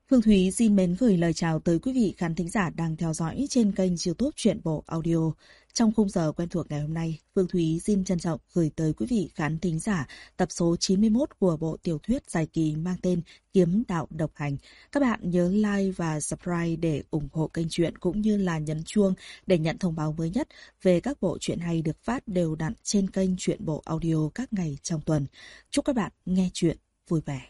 Phương Thúy xin mến gửi lời chào tới quý vị khán thính giả đang theo dõi trên kênh YouTube Truyện Bộ Audio. Trong khung giờ quen thuộc ngày hôm nay, Phương Thúy xin trân trọng gửi tới quý vị khán thính giả tập số 91 của bộ tiểu thuyết dài kỳ mang tên Kiếm Đạo Độc Hành. Các bạn nhớ like và subscribe để ủng hộ kênh truyện cũng như là nhấn chuông để nhận thông báo mới nhất về các bộ truyện hay được phát đều đặn trên kênh Truyện Bộ Audio các ngày trong tuần. Chúc các bạn nghe truyện vui vẻ.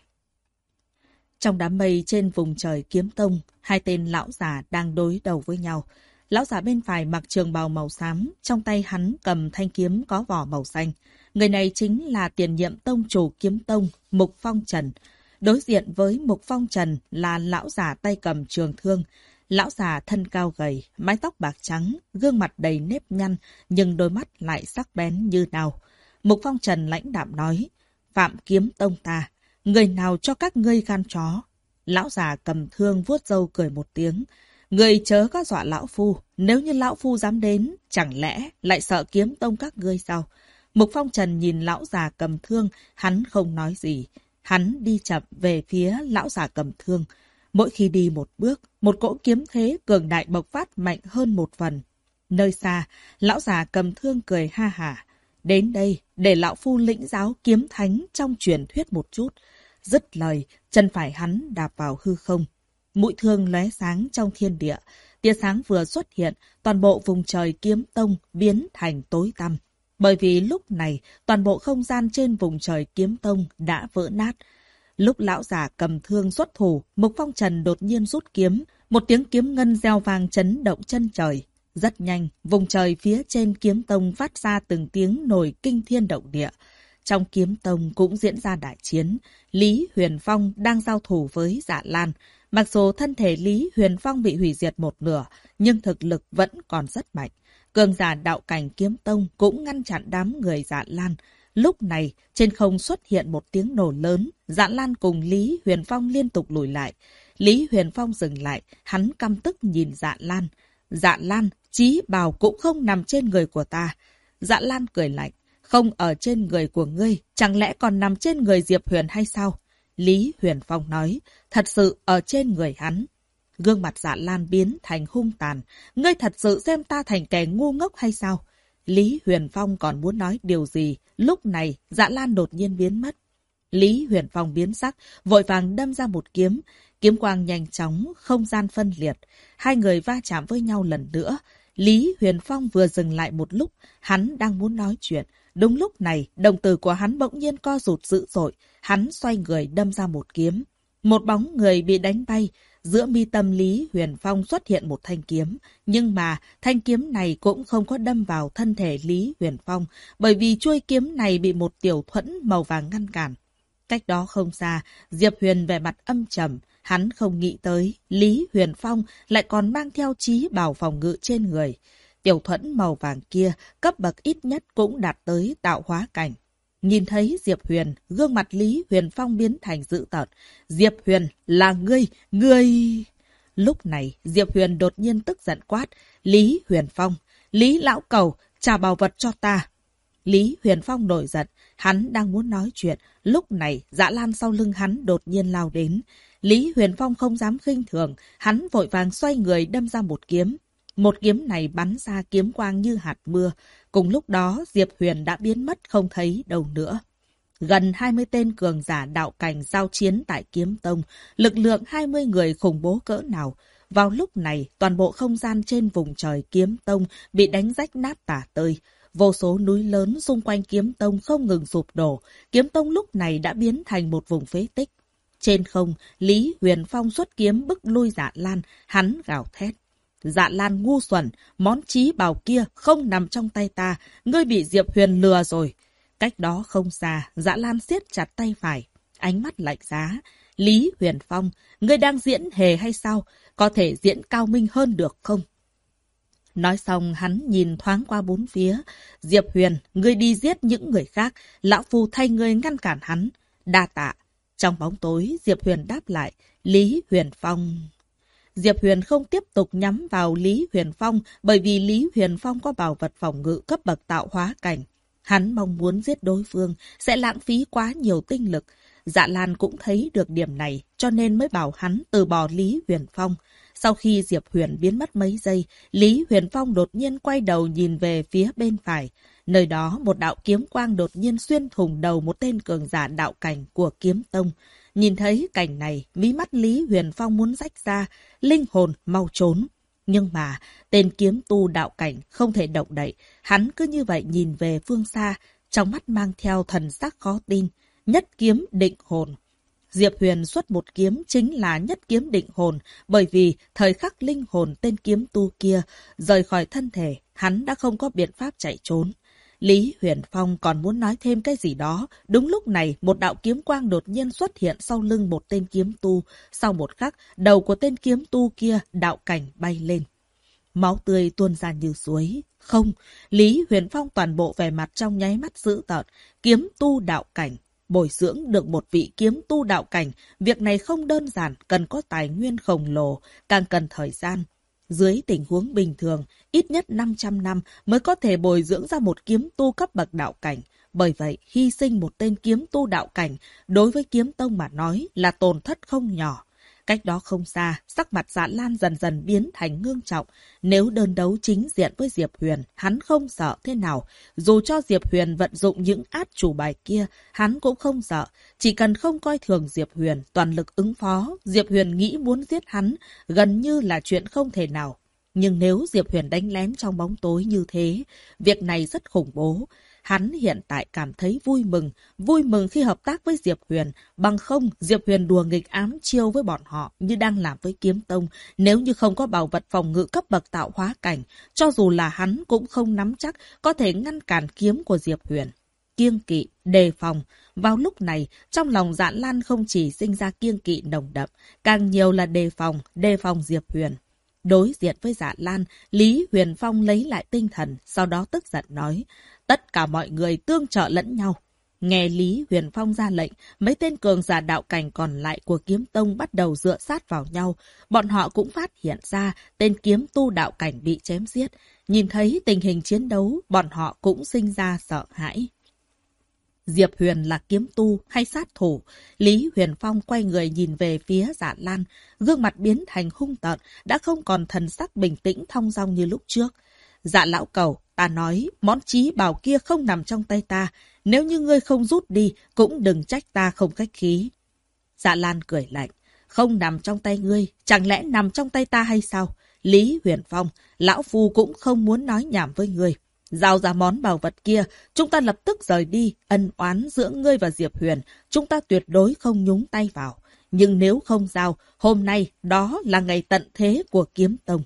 Trong đám mây trên vùng trời Kiếm Tông, hai tên lão già đang đối đầu với nhau. Lão già bên phải mặc trường bào màu xám, trong tay hắn cầm thanh kiếm có vỏ màu xanh. Người này chính là tiền nhiệm tông chủ Kiếm Tông, Mục Phong Trần. Đối diện với Mục Phong Trần là lão già tay cầm trường thương. Lão già thân cao gầy, mái tóc bạc trắng, gương mặt đầy nếp nhăn, nhưng đôi mắt lại sắc bén như đao. Mục Phong Trần lãnh đạm nói, Phạm Kiếm Tông ta, người nào cho các ngươi gan chó? Lão già cầm thương vuốt râu cười một tiếng. Người chớ có dọa lão phu, nếu như lão phu dám đến, chẳng lẽ lại sợ Kiếm Tông các ngươi sao? Mục Phong Trần nhìn lão già cầm thương, hắn không nói gì. Hắn đi chậm về phía lão già cầm thương. Mỗi khi đi một bước, một cỗ kiếm thế cường đại bộc phát mạnh hơn một phần. Nơi xa, lão già cầm thương cười ha hả. Đến đây, để lão phu lĩnh giáo kiếm thánh trong truyền thuyết một chút. Dứt lời, chân phải hắn đạp vào hư không. Mũi thương lóe sáng trong thiên địa. Tia sáng vừa xuất hiện, toàn bộ vùng trời Kiếm Tông biến thành tối tăm. Bởi vì lúc này, toàn bộ không gian trên vùng trời Kiếm Tông đã vỡ nát. Lúc lão già cầm thương xuất thủ, Mục Phong Trần đột nhiên rút kiếm. Một tiếng kiếm ngân reo vang chấn động chân trời. Rất nhanh, vùng trời phía trên Kiếm Tông phát ra từng tiếng nổi kinh thiên động địa. Trong Kiếm Tông cũng diễn ra đại chiến. Lý Huyền Phong đang giao thủ với Dạ Lan. Mặc dù thân thể Lý Huyền Phong bị hủy diệt một nửa, nhưng thực lực vẫn còn rất mạnh. Cường giả đạo cảnh Kiếm Tông cũng ngăn chặn đám người Dạ Lan. Lúc này, trên không xuất hiện một tiếng nổ lớn. Dạ Lan cùng Lý Huyền Phong liên tục lùi lại. Lý Huyền Phong dừng lại, hắn căm tức nhìn Dạ Lan. Dạ Lan, chí bào cũng không nằm trên người của ta. Dạ Lan cười lạnh. Không ở trên người của ngươi, chẳng lẽ còn nằm trên người Diệp Huyền hay sao? Lý Huyền Phong nói, thật sự ở trên người hắn. Gương mặt Dạ Lan biến thành hung tàn. Ngươi thật sự xem ta thành kẻ ngu ngốc hay sao? Lý Huyền Phong còn muốn nói điều gì, lúc này Dạ Lan đột nhiên biến mất. Lý Huyền Phong biến sắc, vội vàng đâm ra một kiếm. Kiếm quang nhanh chóng, không gian phân liệt. Hai người va chạm với nhau lần nữa. Lý Huyền Phong vừa dừng lại một lúc, hắn đang muốn nói chuyện. Đúng lúc này, đồng tử của hắn bỗng nhiên co rụt dữ dội. Hắn xoay người đâm ra một kiếm. Một bóng người bị đánh bay. Giữa mi tâm Lý Huyền Phong xuất hiện một thanh kiếm. Nhưng mà thanh kiếm này cũng không có đâm vào thân thể Lý Huyền Phong. Bởi vì chuôi kiếm này bị một tiểu thuẫn màu vàng ngăn cản. Cách đó không xa, Diệp Huyền vẻ mặt âm trầm. Hắn không nghĩ tới Lý Huyền Phong lại còn mang theo chí bảo phòng ngự trên người. Tiểu thuẫn màu vàng kia, cấp bậc ít nhất cũng đạt tới tạo hóa cảnh. Nhìn thấy Diệp Huyền, gương mặt Lý Huyền Phong biến thành dữ tợn. Diệp Huyền, là ngươi... Lúc này, Diệp Huyền đột nhiên tức giận quát. Lý Huyền Phong, Lý Lão Cầu, trả bảo vật cho ta. Lý Huyền Phong nổi giận, hắn đang muốn nói chuyện. Lúc này, Dạ Lan sau lưng hắn đột nhiên lao đến. Lý Huyền Phong không dám khinh thường, hắn vội vàng xoay người đâm ra một kiếm. Một kiếm này bắn ra kiếm quang như hạt mưa. Cùng lúc đó, Diệp Huyền đã biến mất không thấy đâu nữa. Gần 20 tên cường giả đạo cảnh giao chiến tại Kiếm Tông, lực lượng 20 người khủng bố cỡ nào. Vào lúc này, toàn bộ không gian trên vùng trời Kiếm Tông bị đánh rách nát tả tơi. Vô số núi lớn xung quanh Kiếm Tông không ngừng sụp đổ. Kiếm Tông lúc này đã biến thành một vùng phế tích. Trên không, Lý Huyền Phong xuất kiếm bức lui Dạ Lan, hắn gào thét. Dạ Lan ngu xuẩn, món chí bảo kia không nằm trong tay ta, ngươi bị Diệp Huyền lừa rồi. Cách đó không xa, Dạ Lan siết chặt tay phải, ánh mắt lạnh giá. Lý Huyền Phong, ngươi đang diễn hề hay sao? Có thể diễn cao minh hơn được không? Nói xong hắn nhìn thoáng qua bốn phía. Diệp Huyền, ngươi đi giết những người khác, lão phu thay ngươi ngăn cản hắn. Đa tạ. Trong bóng tối, Diệp Huyền đáp lại. Lý Huyền Phong... Diệp Huyền không tiếp tục nhắm vào Lý Huyền Phong bởi vì Lý Huyền Phong có bảo vật phòng ngự cấp bậc tạo hóa cảnh. Hắn mong muốn giết đối phương sẽ lãng phí quá nhiều tinh lực. Dạ Lan cũng thấy được điểm này, cho nên mới bảo hắn từ bỏ Lý Huyền Phong. Sau khi Diệp Huyền biến mất mấy giây, Lý Huyền Phong đột nhiên quay đầu nhìn về phía bên phải. Nơi đó một đạo kiếm quang đột nhiên xuyên thủng đầu một tên cường giả đạo cảnh của kiếm tông. Nhìn thấy cảnh này, mí mắt Lý Huyền Phong muốn rách ra, linh hồn mau trốn. Nhưng mà, tên kiếm tu đạo cảnh không thể động đậy, hắn cứ như vậy nhìn về phương xa, trong mắt mang theo thần sắc khó tin, nhất kiếm định hồn. Diệp Huyền xuất một kiếm chính là nhất kiếm định hồn, bởi vì thời khắc linh hồn tên kiếm tu kia rời khỏi thân thể, hắn đã không có biện pháp chạy trốn. Lý Huyền Phong còn muốn nói thêm cái gì đó, đúng lúc này một đạo kiếm quang đột nhiên xuất hiện sau lưng một tên kiếm tu, sau một khắc đầu của tên kiếm tu kia đạo cảnh bay lên. Máu tươi tuôn ra như suối. Không, Lý Huyền Phong toàn bộ vẻ mặt trong nháy mắt dữ tợn, kiếm tu đạo cảnh. Bồi dưỡng được một vị kiếm tu đạo cảnh, việc này không đơn giản, cần có tài nguyên khổng lồ, càng cần thời gian. Dưới tình huống bình thường, ít nhất 500 năm mới có thể bồi dưỡng ra một kiếm tu cấp bậc đạo cảnh. Bởi vậy, hy sinh một tên kiếm tu đạo cảnh, đối với kiếm tông mà nói là tổn thất không nhỏ. Cách đó không xa, sắc mặt Dạ Lan dần dần biến thành ngưng trọng. Nếu đơn đấu chính diện với Diệp Huyền, hắn không sợ thế nào. Dù cho Diệp Huyền vận dụng những át chủ bài kia, hắn cũng không sợ. Chỉ cần không coi thường Diệp Huyền, toàn lực ứng phó, Diệp Huyền nghĩ muốn giết hắn, gần như là chuyện không thể nào. Nhưng nếu Diệp Huyền đánh lén trong bóng tối như thế, việc này rất khủng bố. Hắn hiện tại cảm thấy vui mừng khi hợp tác với Diệp Huyền. Bằng không, Diệp Huyền đùa nghịch ám chiêu với bọn họ như đang làm với kiếm tông. Nếu như không có bảo vật phòng ngự cấp bậc tạo hóa cảnh, cho dù là hắn cũng không nắm chắc có thể ngăn cản kiếm của Diệp Huyền. Kiêng kỵ, đề phòng. Vào lúc này, trong lòng Dạ Lan không chỉ sinh ra kiêng kỵ nồng đậm, càng nhiều là đề phòng Diệp Huyền. Đối diện với Dạ Lan, Lý Huyền Phong lấy lại tinh thần, sau đó tức giận nói, tất cả mọi người tương trợ lẫn nhau. Nghe Lý Huyền Phong ra lệnh, mấy tên cường giả đạo cảnh còn lại của kiếm tông bắt đầu dựa sát vào nhau. Bọn họ cũng phát hiện ra tên kiếm tu đạo cảnh bị chém giết. Nhìn thấy tình hình chiến đấu, bọn họ cũng sinh ra sợ hãi. Diệp Huyền là kiếm tu hay sát thủ? Lý Huyền Phong quay người nhìn về phía Dạ Lan, gương mặt biến thành hung tợn, đã không còn thần sắc bình tĩnh thong dong như lúc trước. Dạ lão cẩu, ta nói, món chí bảo kia không nằm trong tay ta, nếu như ngươi không rút đi, cũng đừng trách ta không khách khí. Dạ Lan cười lạnh, không nằm trong tay ngươi, chẳng lẽ nằm trong tay ta hay sao? Lý Huyền Phong, lão phu cũng không muốn nói nhảm với ngươi. Giao ra món bảo vật kia, chúng ta lập tức rời đi, ân oán giữa ngươi và Diệp Huyền, chúng ta tuyệt đối không nhúng tay vào. Nhưng nếu không giao, hôm nay đó là ngày tận thế của kiếm tông.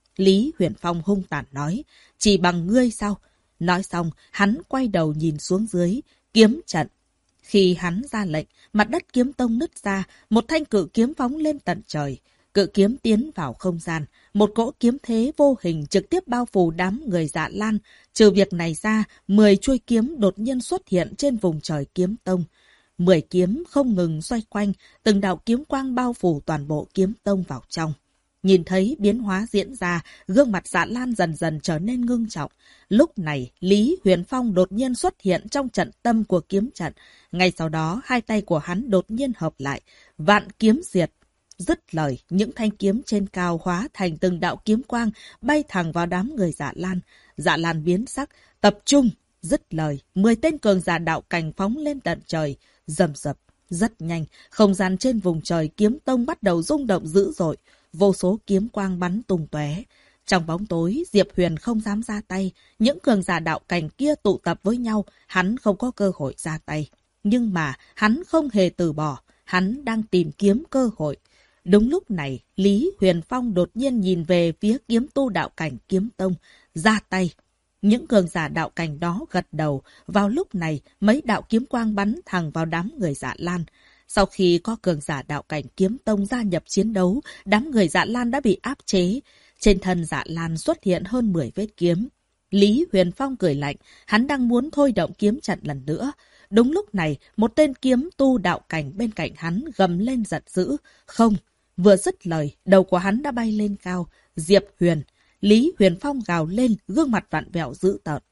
Lý Huyền Phong hung tàn nói, chỉ bằng ngươi sao? Nói xong, hắn quay đầu nhìn xuống dưới, kiếm trận. Khi hắn ra lệnh, mặt đất kiếm tông nứt ra, một thanh cự kiếm phóng lên tận trời. Cự kiếm tiến vào không gian, một cỗ kiếm thế vô hình trực tiếp bao phủ đám người Dạ Lan. Trừ việc này ra, 10 chuôi kiếm đột nhiên xuất hiện trên vùng trời kiếm tông. 10 kiếm không ngừng xoay quanh, từng đạo kiếm quang bao phủ toàn bộ kiếm tông vào trong. Nhìn thấy biến hóa diễn ra, gương mặt Dạ Lan dần dần trở nên ngưng trọng. Lúc này, Lý Huyền Phong đột nhiên xuất hiện trong trận tâm của kiếm trận. Ngay sau đó, hai tay của hắn đột nhiên hợp lại, vạn kiếm diệt. Dứt lời, những thanh kiếm trên cao hóa thành từng đạo kiếm quang bay thẳng vào đám người Dạ Lan. Dạ Lan biến sắc, tập trung. Dứt lời, 10 tên cường giả đạo cảnh phóng lên tận trời, rầm rập. Rất nhanh, không gian trên vùng trời kiếm tông bắt đầu rung động dữ dội. Vô số kiếm quang bắn tung tóe. Trong bóng tối, Diệp Huyền không dám ra tay. Những cường giả đạo cảnh kia tụ tập với nhau, hắn không có cơ hội ra tay. Nhưng mà, hắn không hề từ bỏ. Hắn đang tìm kiếm cơ hội. Đúng lúc này, Lý Huyền Phong đột nhiên nhìn về phía kiếm tu đạo cảnh kiếm tông, ra tay. Những cường giả đạo cảnh đó gật đầu. Vào lúc này, mấy đạo kiếm quang bắn thẳng vào đám người Dạ Lan. Sau khi có cường giả đạo cảnh kiếm tông gia nhập chiến đấu, đám người Dạ Lan đã bị áp chế. Trên thân Dạ Lan xuất hiện hơn 10 vết kiếm. Lý Huyền Phong cười lạnh, hắn đang muốn thôi động kiếm trận lần nữa. Đúng lúc này, một tên kiếm tu đạo cảnh bên cạnh hắn gầm lên giận dữ. Không! Vừa dứt lời, đầu của hắn đã bay lên cao. Diệp Huyền! Lý Huyền Phong gào lên, gương mặt vặn vẹo dữ tợn.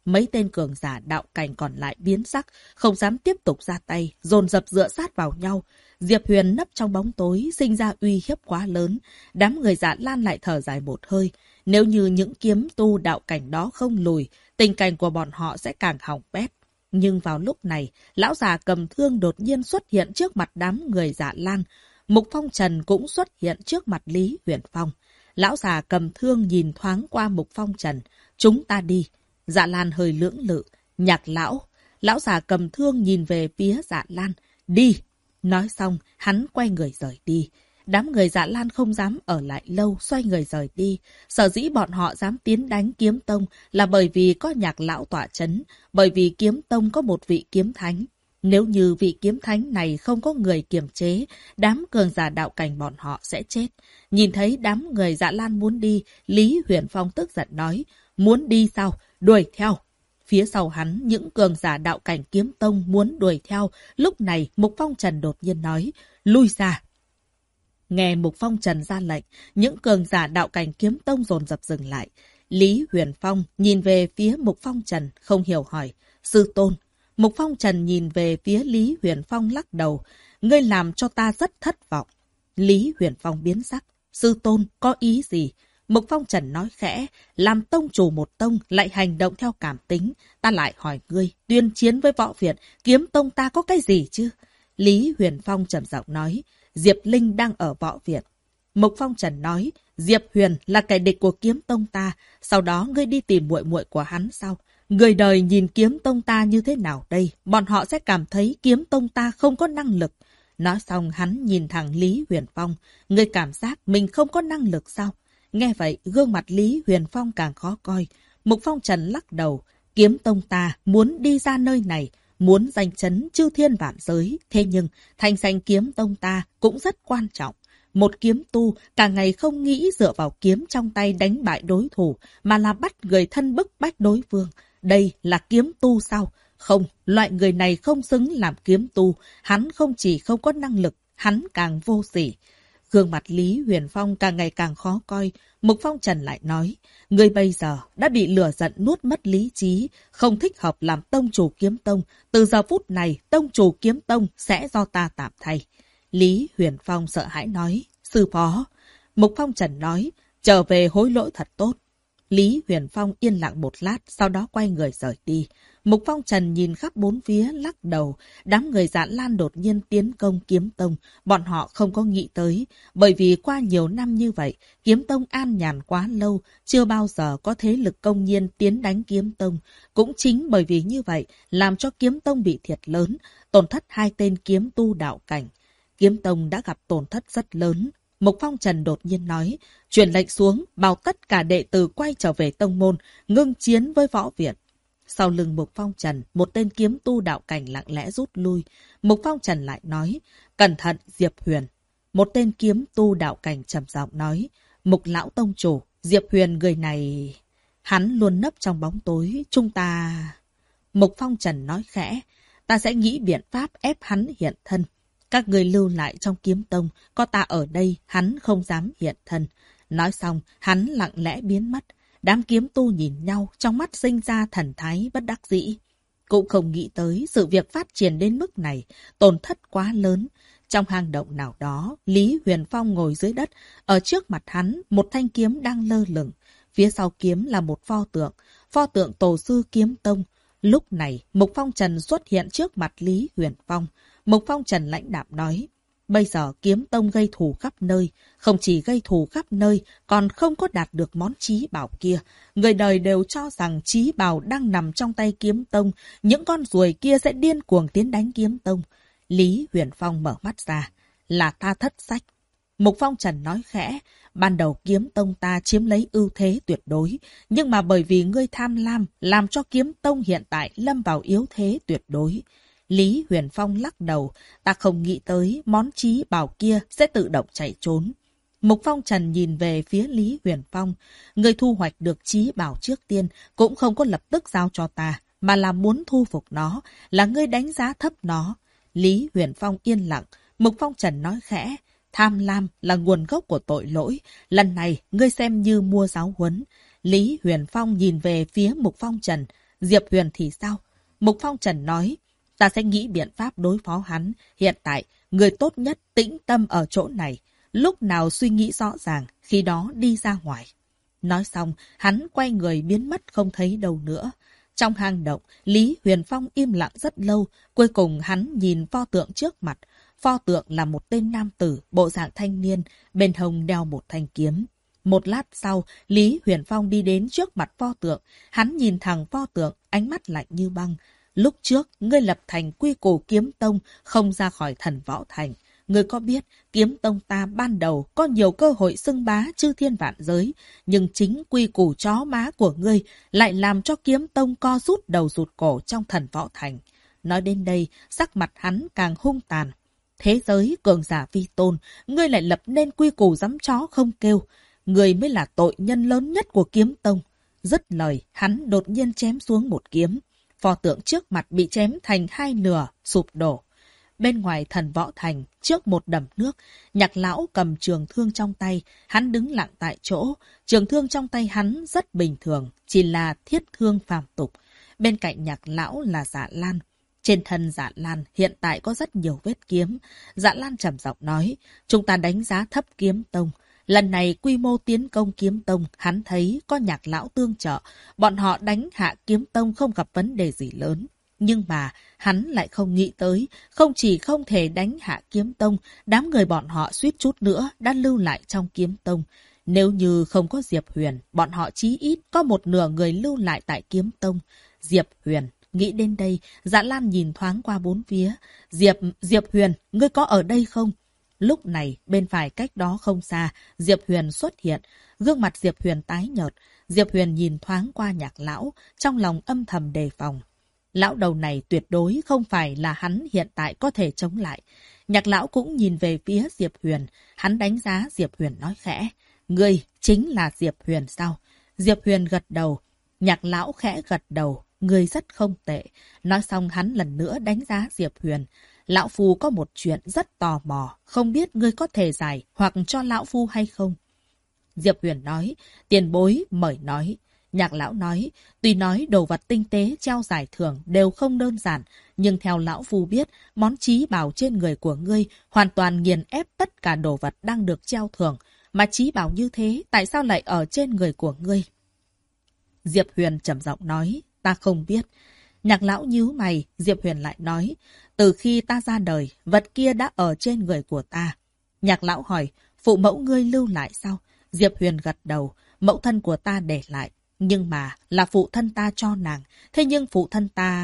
mấy tên cường giả đạo cảnh còn lại biến sắc, không dám tiếp tục ra tay, dồn dập dựa sát vào nhau. Diệp Huyền nấp trong bóng tối, sinh ra uy hiếp quá lớn. Đám người Dạ Lan lại thở dài một hơi. Nếu như những kiếm tu đạo cảnh đó không lùi, tình cảnh của bọn họ sẽ càng hỏng bét. Nhưng vào lúc này, lão già cầm thương đột nhiên xuất hiện trước mặt đám người Dạ Lan. Mục Phong Trần cũng xuất hiện trước mặt Lý Huyền Phong. Lão già cầm thương nhìn thoáng qua Mục Phong Trần. Chúng ta đi. Dạ Lan hơi lưỡng lự. Nhạc lão. Lão già cầm thương nhìn về phía Dạ Lan. Đi. Nói xong, hắn quay người rời đi. Đám người Dạ Lan không dám ở lại lâu, xoay người rời đi. Sở dĩ bọn họ dám tiến đánh kiếm tông là bởi vì có nhạc lão tọa chấn, bởi vì kiếm tông có một vị kiếm thánh. Nếu như vị kiếm thánh này không có người kiềm chế, đám cường giả đạo cảnh bọn họ sẽ chết. Nhìn thấy đám người Dạ Lan muốn đi, Lý Huyền Phong tức giận nói, muốn đi sao? Đuổi theo. Phía sau hắn, những cường giả đạo cảnh kiếm tông muốn đuổi theo. Lúc này, Mục Phong Trần đột nhiên nói, lui ra. Nghe Mục Phong Trần ra lệnh, những cường giả đạo cảnh kiếm tông dồn dập dừng lại. Lý Huyền Phong nhìn về phía Mục Phong Trần, không hiểu hỏi, sư tôn. Mục Phong Trần nhìn về phía Lý Huyền Phong lắc đầu, ngươi làm cho ta rất thất vọng. Lý Huyền Phong biến sắc, sư tôn có ý gì? Mục Phong Trần nói khẽ, làm tông chủ một tông lại hành động theo cảm tính. Ta lại hỏi ngươi, tuyên chiến với võ viện, kiếm tông ta có cái gì chứ? Lý Huyền Phong trầm giọng nói, Diệp Linh đang ở võ viện. Mục Phong Trần nói, Diệp Huyền là kẻ địch của kiếm tông ta, sau đó ngươi đi tìm muội muội của hắn sao? Người đời nhìn kiếm tông ta như thế nào đây? Bọn họ sẽ cảm thấy kiếm tông ta không có năng lực. Nói xong hắn nhìn thẳng Lý Huyền Phong, ngươi cảm giác mình không có năng lực sao? Nghe vậy, gương mặt Lý Huyền Phong càng khó coi. Mục Phong Trần lắc đầu, kiếm tông ta muốn đi ra nơi này, muốn giành chấn chư thiên vạn giới. Thế nhưng, thanh danh kiếm tông ta cũng rất quan trọng. Một kiếm tu cả ngày không nghĩ dựa vào kiếm trong tay đánh bại đối thủ, mà là bắt người thân bức bách đối phương. Đây là kiếm tu sao? Không, loại người này không xứng làm kiếm tu. Hắn không chỉ không có năng lực, hắn càng vô sỉ. Gương mặt Lý Huyền Phong càng ngày càng khó coi. Mục Phong Trần lại nói, ngươi bây giờ đã bị lửa giận nuốt mất lý trí, không thích hợp làm tông chủ kiếm tông. Từ giờ phút này, tông chủ kiếm tông sẽ do ta tạm thay. Lý Huyền Phong sợ hãi nói, sư phó. Mục Phong Trần nói, trở về hối lỗi thật tốt. Lý Huyền Phong yên lặng một lát, sau đó quay người rời đi. Mục Phong Trần nhìn khắp bốn phía, lắc đầu. Đám người Dạ Lan đột nhiên tiến công kiếm tông. Bọn họ không có nghĩ tới. Bởi vì qua nhiều năm như vậy, kiếm tông an nhàn quá lâu, chưa bao giờ có thế lực công nhiên tiến đánh kiếm tông. Cũng chính bởi vì như vậy, làm cho kiếm tông bị thiệt lớn, tổn thất 2 tên kiếm tu đạo cảnh. Kiếm tông đã gặp tổn thất rất lớn. Mục Phong Trần đột nhiên nói, truyền lệnh xuống, bảo tất cả đệ tử quay trở về tông môn, ngưng chiến với võ viện. Sau lưng Mục Phong Trần, một tên kiếm tu đạo cảnh lặng lẽ rút lui. Mục Phong Trần lại nói, cẩn thận Diệp Huyền. Một tên kiếm tu đạo cảnh trầm giọng nói, Mục lão tông chủ, Diệp Huyền người này... Hắn luôn nấp trong bóng tối, chúng ta... Mục Phong Trần nói khẽ, ta sẽ nghĩ biện pháp ép hắn hiện thân. Các người lưu lại trong kiếm tông, có ta ở đây, hắn không dám hiện thân. Nói xong, hắn lặng lẽ biến mất. Đám kiếm tu nhìn nhau, trong mắt sinh ra thần thái bất đắc dĩ. Cũng không nghĩ tới sự việc phát triển đến mức này, tổn thất quá lớn. Trong hang động nào đó, Lý Huyền Phong ngồi dưới đất, ở trước mặt hắn, một thanh kiếm đang lơ lửng. Phía sau kiếm là một pho tượng tổ sư kiếm tông. Lúc này, Mục Phong Trần xuất hiện trước mặt Lý Huyền Phong. Mục Phong Trần lãnh đạm nói, bây giờ kiếm tông gây thù khắp nơi, không chỉ gây thù khắp nơi, còn không có đạt được món chí bảo kia. Người đời đều cho rằng chí bảo đang nằm trong tay kiếm tông, những con ruồi kia sẽ điên cuồng tiến đánh kiếm tông. Lý Huyền Phong mở mắt ra, là ta thất sách. Mục Phong Trần nói khẽ, ban đầu kiếm tông ta chiếm lấy ưu thế tuyệt đối, nhưng mà bởi vì ngươi tham lam, làm cho kiếm tông hiện tại lâm vào yếu thế tuyệt đối. Lý Huyền Phong lắc đầu, ta không nghĩ tới món chí bảo kia sẽ tự động chạy trốn. Mục Phong Trần nhìn về phía Lý Huyền Phong, người thu hoạch được chí bảo trước tiên cũng không có lập tức giao cho ta, mà là muốn thu phục nó, là ngươi đánh giá thấp nó. Lý Huyền Phong yên lặng, Mục Phong Trần nói khẽ, tham lam là nguồn gốc của tội lỗi, lần này ngươi xem như mua giáo huấn. Lý Huyền Phong nhìn về phía Mục Phong Trần, Diệp Huyền thì sao? Mục Phong Trần nói, ta sẽ nghĩ biện pháp đối phó hắn. Hiện tại, người tốt nhất tĩnh tâm ở chỗ này. Lúc nào suy nghĩ rõ ràng, khi đó đi ra ngoài. Nói xong, hắn quay người biến mất không thấy đâu nữa. Trong hang động, Lý Huyền Phong im lặng rất lâu. Cuối cùng hắn nhìn pho tượng trước mặt. Pho tượng là một tên nam tử, bộ dạng thanh niên, bên hông đeo một thanh kiếm. Một lát sau, Lý Huyền Phong đi đến trước mặt pho tượng. Hắn nhìn thẳng pho tượng, ánh mắt lạnh như băng. Lúc trước, ngươi lập thành quy củ kiếm tông, không ra khỏi thần võ thành. Ngươi có biết, kiếm tông ta ban đầu có nhiều cơ hội xưng bá chư thiên vạn giới, nhưng chính quy củ chó má của ngươi lại làm cho kiếm tông co rút đầu rụt cổ trong thần võ thành. Nói đến đây, sắc mặt hắn càng hung tàn. Thế giới cường giả vi tôn, ngươi lại lập nên quy củ giấm chó không kêu. Ngươi mới là tội nhân lớn nhất của kiếm tông. Dứt lời, hắn đột nhiên chém xuống một kiếm. Pho tượng trước mặt bị chém thành hai nửa, sụp đổ. Bên ngoài thần võ thành, trước một đầm nước, Nhạc lão cầm trường thương trong tay, hắn đứng lặng tại chỗ. Trường thương trong tay hắn rất bình thường, chỉ là thiết thương phàm tục. Bên cạnh Nhạc lão là Dạ Lan. Trên thân Dạ Lan hiện tại có rất nhiều vết kiếm. Dạ Lan trầm giọng nói, chúng ta đánh giá thấp kiếm tông. Lần này quy mô tiến công kiếm tông, hắn thấy có Nhạc lão tương trợ. Bọn họ đánh hạ kiếm tông không gặp vấn đề gì lớn. Nhưng mà hắn lại không nghĩ tới, không chỉ không thể đánh hạ kiếm tông, đám người bọn họ suýt chút nữa đã lưu lại trong kiếm tông. Nếu như không có Diệp Huyền, bọn họ chí ít có một nửa người lưu lại tại kiếm tông. Diệp Huyền, nghĩ đến đây, Dạ Lan nhìn thoáng qua bốn phía. Diệp Huyền, ngươi có ở đây không? Lúc này, bên phải cách đó không xa, Diệp Huyền xuất hiện. Gương mặt Diệp Huyền tái nhợt. Diệp Huyền nhìn thoáng qua Nhạc lão, trong lòng âm thầm đề phòng. Lão đầu này tuyệt đối không phải là hắn hiện tại có thể chống lại. Nhạc lão cũng nhìn về phía Diệp Huyền. Hắn đánh giá Diệp Huyền nói khẽ. Ngươi chính là Diệp Huyền sao? Diệp Huyền gật đầu. Nhạc lão khẽ gật đầu. Ngươi rất không tệ. Nói xong hắn lần nữa đánh giá Diệp Huyền. Lão Phu có một chuyện rất tò mò. Không biết ngươi có thể giải hoặc cho Lão Phu hay không? Diệp Huyền nói. Tiền bối mời nói. Nhạc lão nói, tuy nói đồ vật tinh tế treo giải thưởng đều không đơn giản, nhưng theo lão phu biết, món trí bảo trên người của ngươi hoàn toàn nghiền ép tất cả đồ vật đang được treo thưởng, mà trí bảo như thế tại sao lại ở trên người của ngươi? Diệp Huyền trầm giọng nói, ta không biết. Nhạc lão nhíu mày, Diệp Huyền lại nói, từ khi ta ra đời, vật kia đã ở trên người của ta. Nhạc lão hỏi, phụ mẫu ngươi lưu lại sao? Diệp Huyền gật đầu, mẫu thân của ta để lại. Nhưng mà là phụ thân ta cho nàng. Thế nhưng phụ thân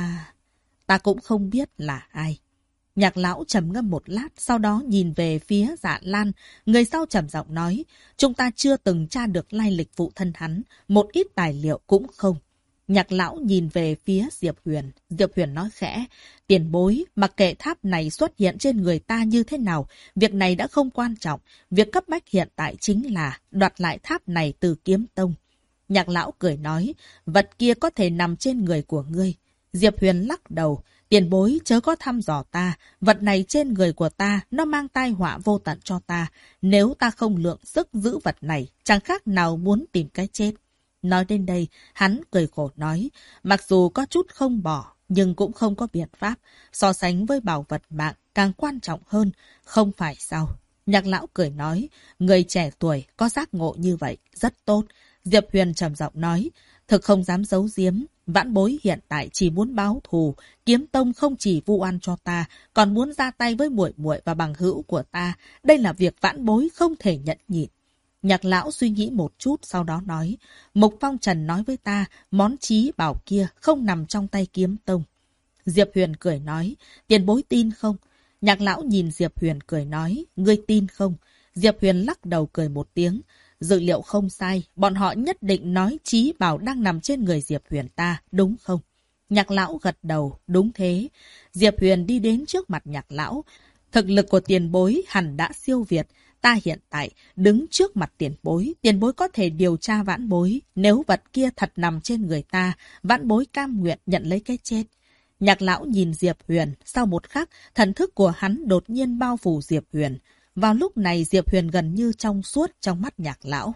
ta cũng không biết là ai. Nhạc lão trầm ngâm một lát, sau đó nhìn về phía Dạ Lan. Người sau trầm giọng nói, chúng ta chưa từng tra được lai lịch phụ thân hắn. Một ít tài liệu cũng không. Nhạc lão nhìn về phía Diệp Huyền. Diệp Huyền nói khẽ, tiền bối, mặc kệ tháp này xuất hiện trên người ta như thế nào, việc này đã không quan trọng. Việc cấp bách hiện tại chính là đoạt lại tháp này từ kiếm tông. Nhạc lão cười nói, vật kia có thể nằm trên người của ngươi. Diệp Huyền lắc đầu, tiền bối chớ có thăm dò ta, vật này trên người của ta, nó mang tai họa vô tận cho ta. Nếu ta không lượng sức giữ vật này, chẳng khác nào muốn tìm cái chết. Nói đến đây, hắn cười khổ nói, mặc dù có chút không bỏ, nhưng cũng không có biện pháp. So sánh với bảo vật mạng, càng quan trọng hơn, không phải sao? Nhạc lão cười nói, người trẻ tuổi có giác ngộ như vậy, rất tốt. Diệp Huyền trầm giọng nói, thực không dám giấu giếm, vãn bối hiện tại chỉ muốn báo thù, kiếm tông không chỉ vu oan cho ta, còn muốn ra tay với muội muội và bằng hữu của ta, đây là việc vãn bối không thể nhẫn nhịn. Nhạc lão suy nghĩ một chút sau đó nói, Mục Phong Trần nói với ta, món trí bảo kia không nằm trong tay kiếm tông. Diệp Huyền cười nói, tiền bối tin không? Nhạc lão nhìn Diệp Huyền cười nói, ngươi tin không? Diệp Huyền lắc đầu cười một tiếng. Dự liệu không sai, bọn họ nhất định nói trí bảo đang nằm trên người Diệp Huyền ta, đúng không? Nhạc lão gật đầu, đúng thế. Diệp Huyền đi đến trước mặt nhạc lão. Thực lực của tiền bối hẳn đã siêu việt. Ta hiện tại đứng trước mặt tiền bối có thể điều tra vãn bối. Nếu vật kia thật nằm trên người ta, vãn bối cam nguyện nhận lấy cái chết. Nhạc lão nhìn Diệp Huyền, sau một khắc, thần thức của hắn đột nhiên bao phủ Diệp Huyền. Vào lúc này Diệp Huyền gần như trong suốt trong mắt nhạc lão.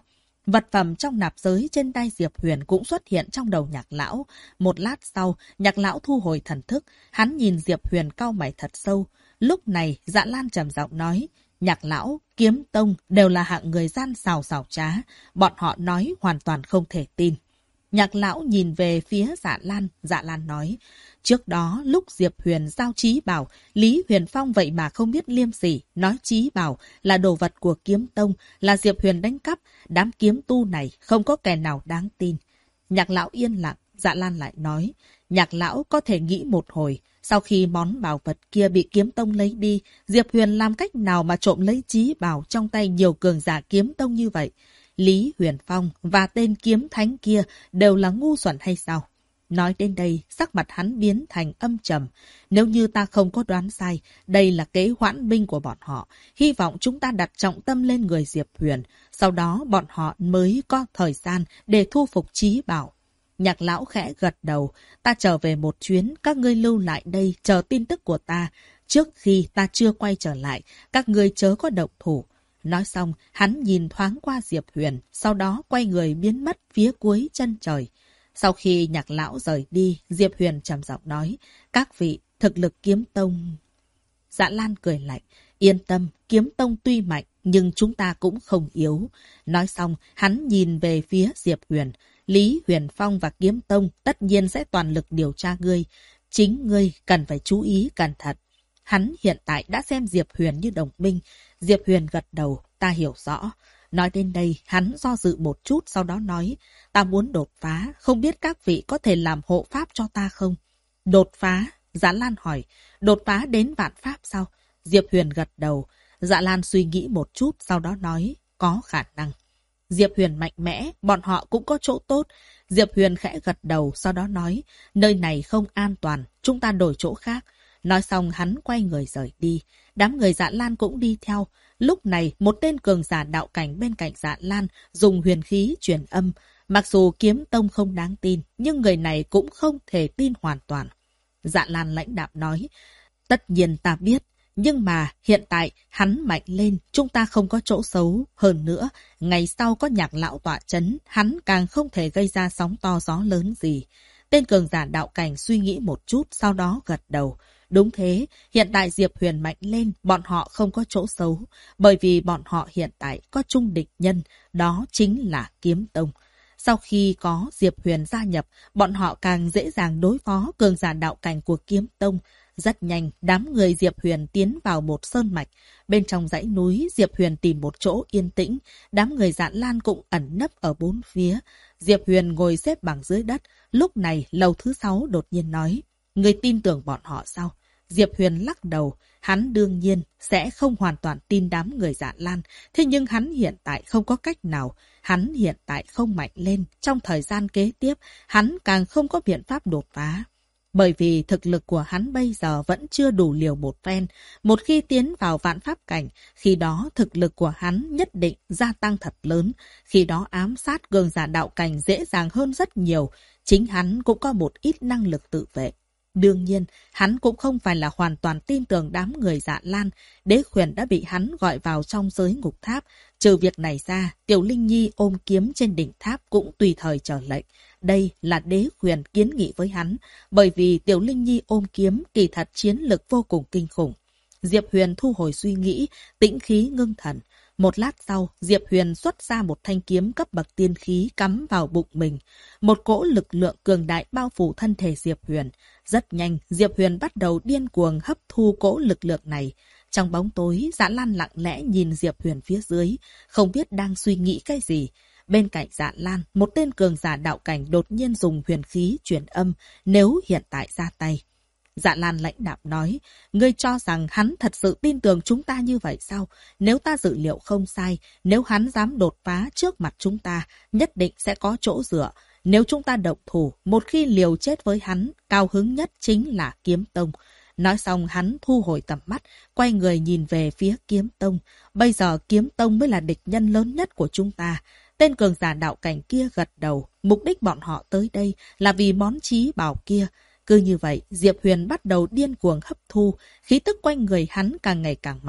Vật phẩm trong nạp giới trên tay Diệp Huyền cũng xuất hiện trong đầu Nhạc lão. Một lát sau, Nhạc lão thu hồi thần thức, hắn nhìn Diệp Huyền cau mày thật sâu. Lúc này, Dạ Lan trầm giọng nói, Nhạc lão, Kiếm Tông đều là hạng người gian xảo xảo trá, bọn họ nói hoàn toàn không thể tin. Nhạc lão nhìn về phía Dạ Lan nói, trước đó lúc Diệp Huyền giao trí bảo, Lý Huyền Phong vậy mà không biết liêm sỉ, nói trí bảo là đồ vật của Kiếm Tông, là Diệp Huyền đánh cắp, đám kiếm tu này không có kẻ nào đáng tin. Nhạc lão yên lặng, Dạ Lan lại nói, Nhạc lão có thể nghĩ một hồi, sau khi món bảo vật kia bị Kiếm Tông lấy đi, Diệp Huyền làm cách nào mà trộm lấy trí bảo trong tay nhiều cường giả Kiếm Tông như vậy? Lý Huyền Phong và tên kiếm thánh kia đều là ngu xuẩn hay sao? Nói đến đây, sắc mặt hắn biến thành âm trầm. Nếu như ta không có đoán sai, đây là kế hoãn binh của bọn họ. Hy vọng chúng ta đặt trọng tâm lên người Diệp Huyền. Sau đó bọn họ mới có thời gian để thu phục trí bảo. Nhạc lão khẽ gật đầu. Ta trở về một chuyến, các ngươi lưu lại đây chờ tin tức của ta. Trước khi ta chưa quay trở lại, các ngươi chớ có động thủ. Nói xong, hắn nhìn thoáng qua Diệp Huyền, sau đó quay người biến mất phía cuối chân trời. Sau khi Nhạc lão rời đi, Diệp Huyền trầm giọng nói, các vị, thực lực Kiếm Tông. Dạ Lan cười lạnh, yên tâm, Kiếm Tông tuy mạnh, nhưng chúng ta cũng không yếu. Nói xong, hắn nhìn về phía Diệp Huyền. Lý Huyền Phong và Kiếm Tông tất nhiên sẽ toàn lực điều tra ngươi. Chính ngươi cần phải chú ý cẩn thận. Hắn hiện tại đã xem Diệp Huyền như đồng minh. Diệp Huyền gật đầu, ta hiểu rõ. Nói đến đây, hắn do dự một chút, sau đó nói, ta muốn đột phá, không biết các vị có thể làm hộ pháp cho ta không? Đột phá? Dạ Lan hỏi, đột phá đến vạn pháp sao? Diệp Huyền gật đầu. Dạ Lan suy nghĩ một chút, sau đó nói, có khả năng. Diệp Huyền mạnh mẽ, bọn họ cũng có chỗ tốt. Diệp Huyền khẽ gật đầu, sau đó nói, nơi này không an toàn, chúng ta đổi chỗ khác. Nói xong hắn quay người rời đi. Đám người Dạ Lan cũng đi theo. Lúc này, một tên cường giả đạo cảnh bên cạnh Dạ Lan dùng huyền khí truyền âm. Mặc dù Kiếm Tông không đáng tin, nhưng người này cũng không thể tin hoàn toàn. Dạ Lan lãnh đạm nói, tất nhiên ta biết, nhưng mà hiện tại hắn mạnh lên, chúng ta không có chỗ xấu. Hơn nữa, ngày sau có Nhạc lão tọa chấn, hắn càng không thể gây ra sóng to gió lớn gì. Tên cường giả đạo cảnh suy nghĩ một chút, sau đó gật đầu. Đúng thế, hiện tại Diệp Huyền mạnh lên, bọn họ không có chỗ xấu, bởi vì bọn họ hiện tại có chung địch nhân, đó chính là Kiếm Tông. Sau khi có Diệp Huyền gia nhập, bọn họ càng dễ dàng đối phó cường giả đạo cảnh của Kiếm Tông. Rất nhanh, đám người Diệp Huyền tiến vào một sơn mạch. Bên trong dãy núi, Diệp Huyền tìm một chỗ yên tĩnh. Đám người Dạ Lan cũng ẩn nấp ở bốn phía. Diệp Huyền ngồi xếp bằng dưới đất. Lúc này, lầu thứ 6 đột nhiên nói, người tin tưởng bọn họ sao? Diệp Huyền lắc đầu, hắn đương nhiên sẽ không hoàn toàn tin đám người Dạ Lan, thế nhưng hắn hiện tại không có cách nào, hắn hiện tại không mạnh lên, trong thời gian kế tiếp, hắn càng không có biện pháp đột phá. Bởi vì thực lực của hắn bây giờ vẫn chưa đủ liều một phen, một khi tiến vào vạn pháp cảnh, khi đó thực lực của hắn nhất định gia tăng thật lớn, khi đó ám sát cường giả đạo cảnh dễ dàng hơn rất nhiều, chính hắn cũng có một ít năng lực tự vệ. Đương nhiên, hắn cũng không phải là hoàn toàn tin tưởng đám người Dạ Lan. Đế Khuyển đã bị hắn gọi vào trong giới ngục tháp. Trừ việc này ra, Tiểu Linh Nhi ôm kiếm trên đỉnh tháp cũng tùy thời chờ lệnh. Đây là Đế Khuyển kiến nghị với hắn, bởi vì Tiểu Linh Nhi ôm kiếm kỳ thật chiến lực vô cùng kinh khủng. Diệp Huyền thu hồi suy nghĩ, tĩnh khí ngưng thần. Một lát sau, Diệp Huyền xuất ra một thanh kiếm cấp bậc tiên khí cắm vào bụng mình. Một cỗ lực lượng cường đại bao phủ thân thể Diệp Huyền. Rất nhanh, Diệp Huyền bắt đầu điên cuồng hấp thu cỗ lực lượng này. Trong bóng tối, Dạ Lan lặng lẽ nhìn Diệp Huyền phía dưới, không biết đang suy nghĩ cái gì. Bên cạnh Dạ Lan, một tên cường giả đạo cảnh đột nhiên dùng huyền khí truyền âm, nếu hiện tại ra tay. Dạ Lan lãnh đạm nói, ngươi cho rằng hắn thật sự tin tưởng chúng ta như vậy sao? Nếu ta dự liệu không sai, nếu hắn dám đột phá trước mặt chúng ta, nhất định sẽ có chỗ dựa. Nếu chúng ta động thủ, một khi liều chết với hắn, cao hứng nhất chính là Kiếm Tông. Nói xong hắn thu hồi tầm mắt, quay người nhìn về phía Kiếm Tông. Bây giờ Kiếm Tông mới là địch nhân lớn nhất của chúng ta. Tên cường giả đạo cảnh kia gật đầu, mục đích bọn họ tới đây là vì món chí bảo kia. Cứ như vậy, Diệp Huyền bắt đầu điên cuồng hấp thu, khí tức quanh người hắn càng ngày càng mạnh.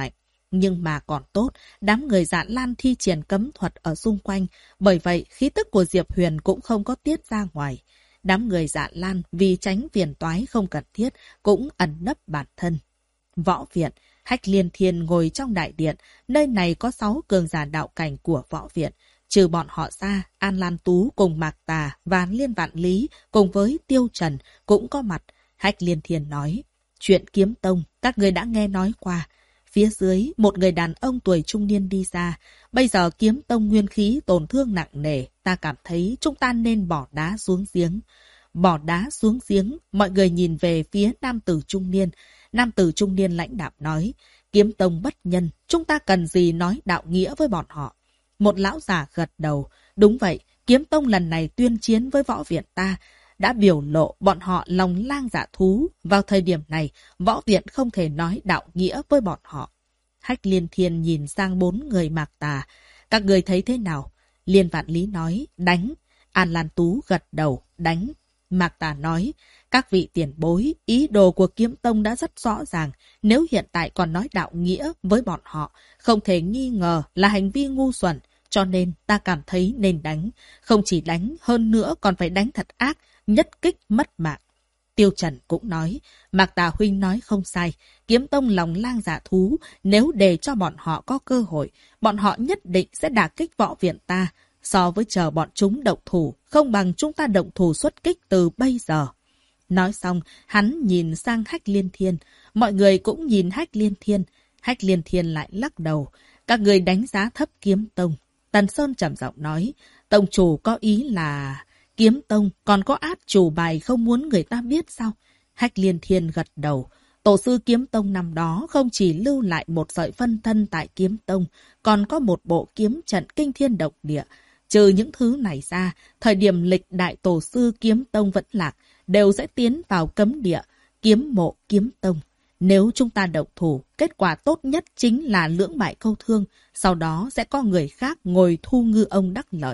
Nhưng mà còn tốt, đám người Dạ Lan thi triển cấm thuật ở xung quanh, bởi vậy khí tức của Diệp Huyền cũng không có tiết ra ngoài. Đám người Dạ Lan vì tránh phiền toái không cần thiết cũng ẩn nấp bản thân. Võ viện, Hách Liên Thiên ngồi trong đại điện, nơi này có 6 cường giả đạo cảnh của võ viện. Trừ bọn họ ra, An Lan Tú cùng Mạc Tà và Liên Vạn Lý cùng với Tiêu Trần cũng có mặt. Hách Liên Thiên nói, chuyện Kiếm Tông các người đã nghe nói qua. Phía dưới, một người đàn ông tuổi trung niên đi ra. Bây giờ Kiếm Tông nguyên khí tổn thương nặng nề, ta cảm thấy chúng ta nên bỏ đá xuống giếng. Bỏ đá xuống giếng, mọi người nhìn về phía nam tử trung niên. Nam tử trung niên lãnh đạm nói, Kiếm Tông bất nhân, chúng ta cần gì nói đạo nghĩa với bọn họ. Một lão già gật đầu, đúng vậy, Kiếm Tông lần này tuyên chiến với võ viện ta, đã biểu lộ bọn họ lòng lang dạ thú. Vào thời điểm này, võ viện không thể nói đạo nghĩa với bọn họ. Hách Liên Thiên nhìn sang 4 người Mạc Tà. Các người thấy thế nào? Liên Vạn Lý nói, đánh. An Lan Tú gật đầu, đánh. Mạc Tà nói, các vị tiền bối, ý đồ của Kiếm Tông đã rất rõ ràng. Nếu hiện tại còn nói đạo nghĩa với bọn họ, không thể nghi ngờ là hành vi ngu xuẩn. Cho nên ta cảm thấy nên đánh. Không chỉ đánh, hơn nữa còn phải đánh thật ác, nhất kích mất mạng. Tiêu Trần cũng nói, Mạc Tà huynh nói không sai, Kiếm Tông lòng lang dạ thú, nếu để cho bọn họ có cơ hội, bọn họ nhất định sẽ đả kích võ viện ta. So với chờ bọn chúng động thủ, không bằng chúng ta động thủ xuất kích từ bây giờ. Nói xong, hắn nhìn sang Hách Liên Thiên, mọi người cũng nhìn Hách Liên Thiên. Hách Liên Thiên lại lắc đầu, các người đánh giá thấp Kiếm Tông. Tần Sơn trầm giọng nói, tông chủ có ý là Kiếm Tông còn có át chủ bài không muốn người ta biết sao? Hách Liên Thiên gật đầu. Tổ sư Kiếm Tông năm đó không chỉ lưu lại một sợi phân thân tại Kiếm Tông, còn có một bộ kiếm trận kinh thiên động địa. Trừ những thứ này ra, thời điểm lịch đại tổ sư Kiếm Tông vẫn lạc, đều sẽ tiến vào cấm địa, kiếm mộ Kiếm Tông. Nếu chúng ta động thủ, kết quả tốt nhất chính là lưỡng bại câu thương, sau đó sẽ có người khác ngồi thu ngư ông đắc lợi.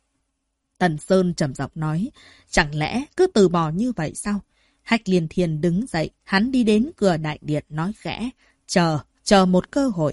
Tần Sơn trầm giọng nói, chẳng lẽ cứ từ bỏ như vậy sao? Hách Liên Thiên đứng dậy, hắn đi đến cửa đại điện nói khẽ, chờ một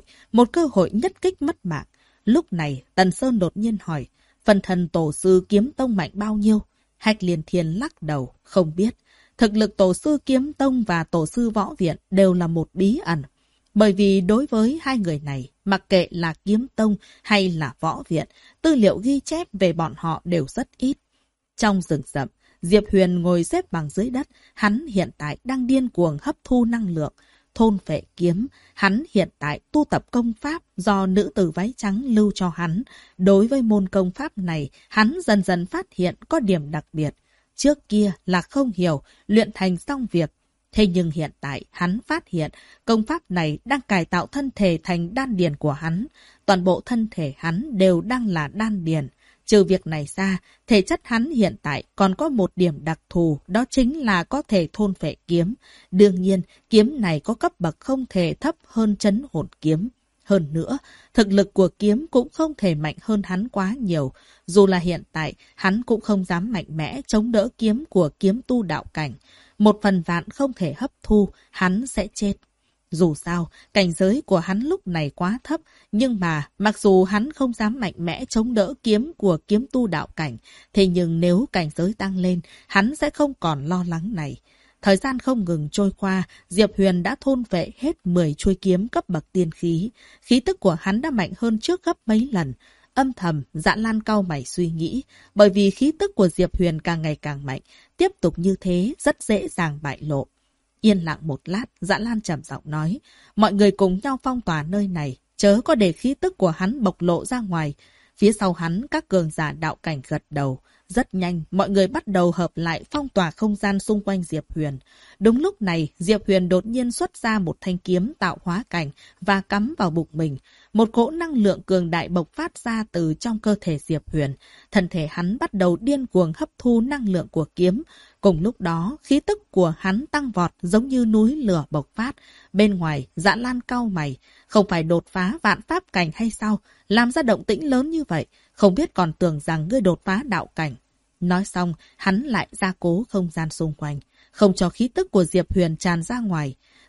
cơ hội nhất kích mất mạng. Lúc này, Tần Sơn đột nhiên hỏi, phần thân tổ sư Kiếm Tông mạnh bao nhiêu? Hách Liên Thiên lắc đầu, không biết. Thực lực tổ sư Kiếm Tông và tổ sư Võ Viện đều là một bí ẩn. Bởi vì đối với hai người này, mặc kệ là Kiếm Tông hay là Võ Viện, tư liệu ghi chép về bọn họ đều rất ít. Trong rừng rậm, Diệp Huyền ngồi xếp bằng dưới đất, hắn hiện tại đang điên cuồng hấp thu năng lượng. Thôn phệ kiếm, hắn hiện tại tu tập công pháp do nữ tử váy trắng lưu cho hắn. Đối với môn công pháp này, hắn dần dần phát hiện có điểm đặc biệt. Trước kia là không hiểu, luyện thành xong việc. Thế nhưng hiện tại hắn phát hiện công pháp này đang cải tạo thân thể thành đan điền của hắn. Toàn bộ thân thể hắn đều đang là đan điền. Trừ việc này ra, thể chất hắn hiện tại còn có một điểm đặc thù, đó chính là có thể thôn phệ kiếm. Đương nhiên, kiếm này có cấp bậc không thể thấp hơn trấn hồn kiếm. Hơn nữa, thực lực của kiếm cũng không thể mạnh hơn hắn quá nhiều. Dù là hiện tại, hắn cũng không dám mạnh mẽ chống đỡ kiếm của kiếm tu đạo cảnh. 1/1000 không thể hấp thu, hắn sẽ chết. Dù sao, cảnh giới của hắn lúc này quá thấp, nhưng mà mặc dù hắn không dám mạnh mẽ chống đỡ kiếm của kiếm tu đạo cảnh, thế nhưng nếu cảnh giới tăng lên, hắn sẽ không còn lo lắng này. Thời gian không ngừng trôi qua, Diệp Huyền đã thôn vệ hết 10 chuôi kiếm cấp bậc tiên khí. Khí tức của hắn đã mạnh hơn trước gấp mấy lần. Âm thầm, Dạ Lan cau mày suy nghĩ, bởi vì khí tức của Diệp Huyền càng ngày càng mạnh, tiếp tục như thế rất dễ dàng bại lộ. Yên lặng một lát, Dạ Lan trầm giọng nói, mọi người cùng nhau phong tỏa nơi này, chớ có để khí tức của hắn bộc lộ ra ngoài. Phía sau hắn, các cường giả đạo cảnh gật đầu. Rất nhanh, mọi người bắt đầu hợp lại phong tỏa không gian xung quanh Diệp Huyền. Đúng lúc này, Diệp Huyền đột nhiên xuất ra một thanh kiếm tạo hóa cảnh và cắm vào bụng mình. Một cỗ năng lượng cường đại bộc phát ra từ trong cơ thể Diệp Huyền. Thân thể hắn bắt đầu điên cuồng hấp thu năng lượng của kiếm. Cùng lúc đó, khí tức của hắn tăng vọt giống như núi lửa bộc phát. Bên ngoài, Dạ Lan cau mày. Không phải đột phá vạn pháp cảnh hay sao? Làm ra động tĩnh lớn như vậy. Không biết còn tưởng rằng ngươi đột phá đạo cảnh. Nói xong, hắn lại gia cố không gian xung quanh. Không cho khí tức của Diệp Huyền tràn ra ngoài.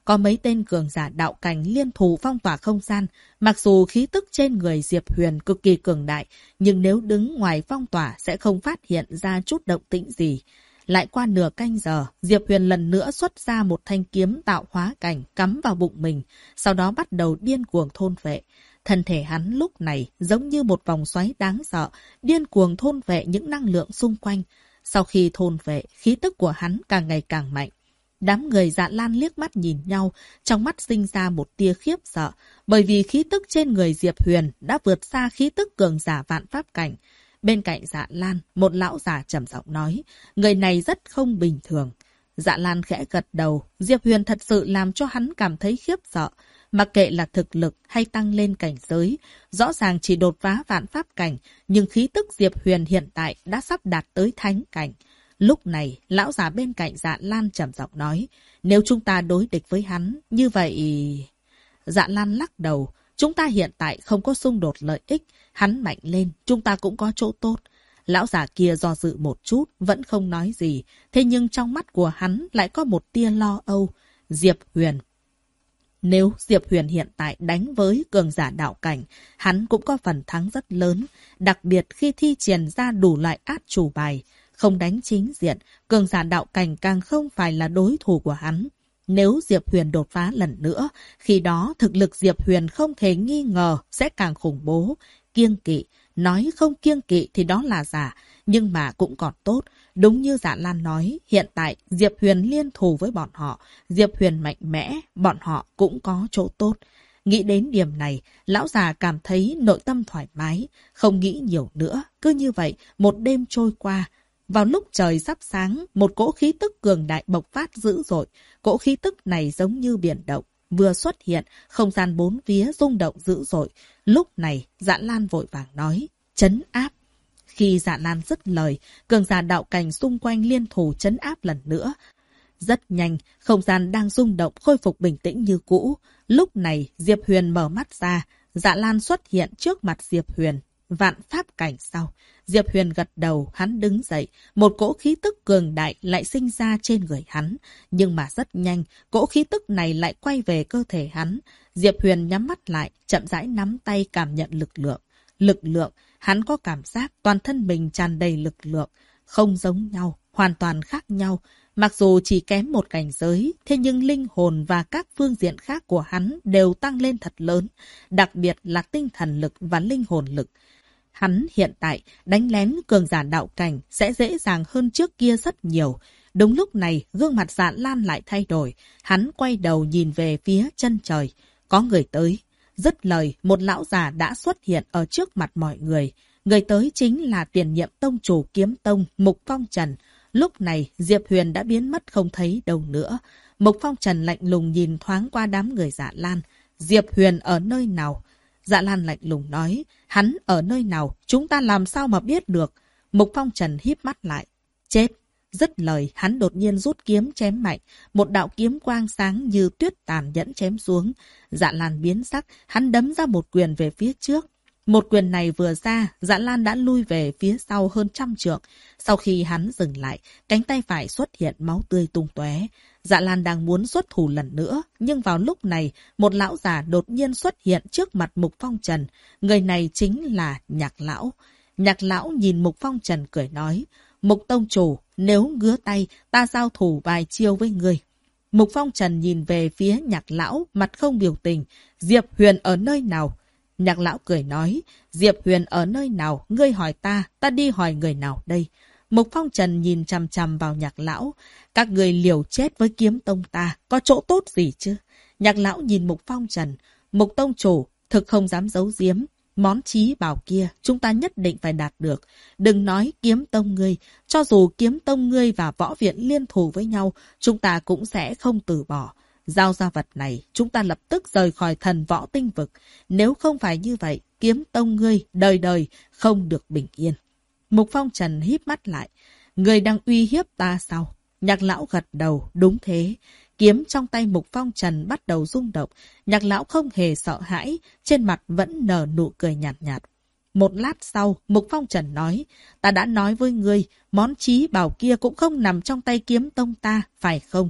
có mấy tên cường giả đạo cảnh liên thủ phong tỏa không gian. Mặc dù khí tức trên người Diệp Huyền cực kỳ cường đại, nhưng nếu đứng ngoài phong tỏa sẽ không phát hiện ra chút động tĩnh gì. Lại qua nửa canh giờ, Diệp Huyền lần nữa xuất ra một thanh kiếm tạo hóa cảnh cắm vào bụng mình, sau đó bắt đầu điên cuồng thôn vệ. Thân thể hắn lúc này giống như một vòng xoáy đáng sợ, điên cuồng thôn vệ những năng lượng xung quanh. Sau khi thôn vệ, khí tức của hắn càng ngày càng mạnh. Đám người Dạ Lan liếc mắt nhìn nhau, trong mắt sinh ra một tia khiếp sợ, bởi vì khí tức trên người Diệp Huyền đã vượt xa khí tức cường giả vạn pháp cảnh. Bên cạnh Dạ Lan, một lão già trầm giọng nói, người này rất không bình thường. Dạ Lan khẽ gật đầu, Diệp Huyền thật sự làm cho hắn cảm thấy khiếp sợ. Mặc kệ là thực lực hay tăng lên cảnh giới, rõ ràng chỉ đột phá vạn pháp cảnh, nhưng khí tức Diệp Huyền hiện tại đã sắp đạt tới thánh cảnh. Lúc này, lão già bên cạnh Dạ Lan trầm giọng nói, nếu chúng ta đối địch với hắn, như vậy... Dạ Lan lắc đầu, chúng ta hiện tại không có xung đột lợi ích, hắn mạnh lên, chúng ta cũng có chỗ tốt. Lão già kia do dự một chút, vẫn không nói gì, thế nhưng trong mắt của hắn lại có một tia lo âu. Diệp Huyền. Nếu Diệp Huyền hiện tại đánh với cường giả đạo cảnh, hắn cũng có phần thắng rất lớn, đặc biệt khi thi triển ra đủ loại át chủ bài. Không đánh chính diện, cường giả đạo cảnh càng không phải là đối thủ của hắn. Nếu Diệp Huyền đột phá lần nữa, khi đó thực lực Diệp Huyền không thể nghi ngờ sẽ càng khủng bố. Kiêng kỵ, nói không kiêng kỵ thì đó là giả, nhưng mà cũng còn tốt. Đúng như Dạ Lan nói, hiện tại Diệp Huyền liên thủ với bọn họ, Diệp Huyền mạnh mẽ, bọn họ cũng có chỗ tốt. Nghĩ đến điểm này, lão già cảm thấy nội tâm thoải mái, không nghĩ nhiều nữa. Cứ như vậy, một đêm trôi qua. Vào lúc trời sắp sáng, một cỗ khí tức cường đại bộc phát dữ dội. Cỗ khí tức này giống như biển động. Vừa xuất hiện, không gian bốn phía rung động dữ dội. Lúc này, Dạ Lan vội vàng nói, trấn áp. Khi Dạ Lan dứt lời, cường giả đạo cảnh xung quanh liên thủ trấn áp lần nữa. Rất nhanh, không gian đang rung động khôi phục bình tĩnh như cũ. Lúc này, Diệp Huyền mở mắt ra. Dạ Lan xuất hiện trước mặt Diệp Huyền. Vạn pháp cảnh sau. Diệp Huyền gật đầu, hắn đứng dậy. Một cỗ khí tức cường đại lại sinh ra trên người hắn. Nhưng mà rất nhanh, cỗ khí tức này lại quay về cơ thể hắn. Diệp Huyền nhắm mắt lại, chậm rãi nắm tay cảm nhận lực lượng. Lực lượng, hắn có cảm giác toàn thân mình tràn đầy lực lượng. Không giống nhau, hoàn toàn khác nhau. Mặc dù chỉ kém một cảnh giới, thế nhưng linh hồn và các phương diện khác của hắn đều tăng lên thật lớn. Đặc biệt là tinh thần lực và linh hồn lực. Hắn hiện tại đánh lén cường giả đạo cảnh sẽ dễ dàng hơn trước kia rất nhiều. Đúng lúc này, gương mặt Dạ Lan lại thay đổi. Hắn quay đầu nhìn về phía chân trời. Có người tới. Dứt lời, một lão già đã xuất hiện ở trước mặt mọi người. Người tới chính là tiền nhiệm tông chủ kiếm tông Mục Phong Trần. Lúc này, Diệp Huyền đã biến mất không thấy đâu nữa. Mục Phong Trần lạnh lùng nhìn thoáng qua đám người Dạ Lan. Diệp Huyền ở nơi nào? Dạ Lan lạnh lùng nói, hắn ở nơi nào, chúng ta làm sao mà biết được. Mục Phong Trần híp mắt lại. Chết. Dứt lời, hắn đột nhiên rút kiếm chém mạnh. Một đạo kiếm quang sáng như tuyết tàn nhẫn chém xuống. Dạ Lan biến sắc, hắn đấm ra một quyền về phía trước. Một quyền này vừa ra, Dạ Lan đã lui về phía sau hơn 100 trượng. Sau khi hắn dừng lại, cánh tay phải xuất hiện máu tươi tung tóe. Dạ Lan đang muốn xuất thủ lần nữa, nhưng vào lúc này, một lão già đột nhiên xuất hiện trước mặt Mục Phong Trần. Người này chính là Nhạc Lão. Nhạc Lão nhìn Mục Phong Trần cười nói, Mục tông chủ, nếu ngứa tay, ta giao thủ vài chiêu với người. Mục Phong Trần nhìn về phía Nhạc Lão, mặt không biểu tình. Diệp Huyền ở nơi nào? Nhạc Lão cười nói, Diệp Huyền ở nơi nào? Ngươi hỏi ta đi hỏi người nào đây? Mục Phong Trần nhìn chằm chằm vào Nhạc Lão. Các người liều chết với kiếm tông ta, có chỗ tốt gì chứ? Nhạc Lão nhìn Mục Phong Trần. Mục tông chủ, thực không dám giấu giếm. Món chí bảo kia, chúng ta nhất định phải đạt được. Đừng nói kiếm tông ngươi, cho dù kiếm tông ngươi và võ viện liên thủ với nhau, chúng ta cũng sẽ không từ bỏ. Giao ra vật này, chúng ta lập tức rời khỏi thần võ tinh vực. Nếu không phải như vậy, kiếm tông ngươi đời đời không được bình yên. Mục Phong Trần híp mắt lại. Người đang uy hiếp ta sao? Nhạc Lão gật đầu, đúng thế. Kiếm trong tay Mục Phong Trần bắt đầu rung động. Nhạc Lão không hề sợ hãi, trên mặt vẫn nở nụ cười nhạt nhạt. Một lát sau, Mục Phong Trần nói, ta đã nói với ngươi, món chí bảo kia cũng không nằm trong tay kiếm tông ta, phải không?